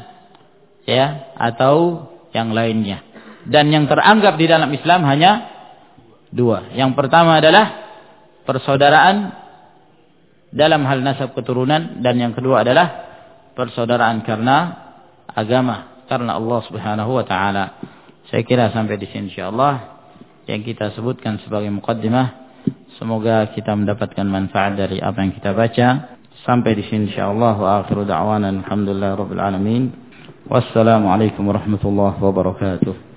ya, atau yang lainnya. Dan yang teranggap di dalam Islam hanya dua. Yang pertama adalah persaudaraan dalam hal nasab keturunan, dan yang kedua adalah persaudaraan karena agama, karena Allah Subhanahu wa taala. Saya kira sampai di sini insyaallah yang kita sebutkan sebagai muqaddimah. Semoga kita mendapatkan manfaat dari apa yang kita baca. Sampai di sini insyaallah, wa akhiru da'wana alhamdulillahirabbil alamin. Wassalamu alaikum warahmatullahi wabarakatuh.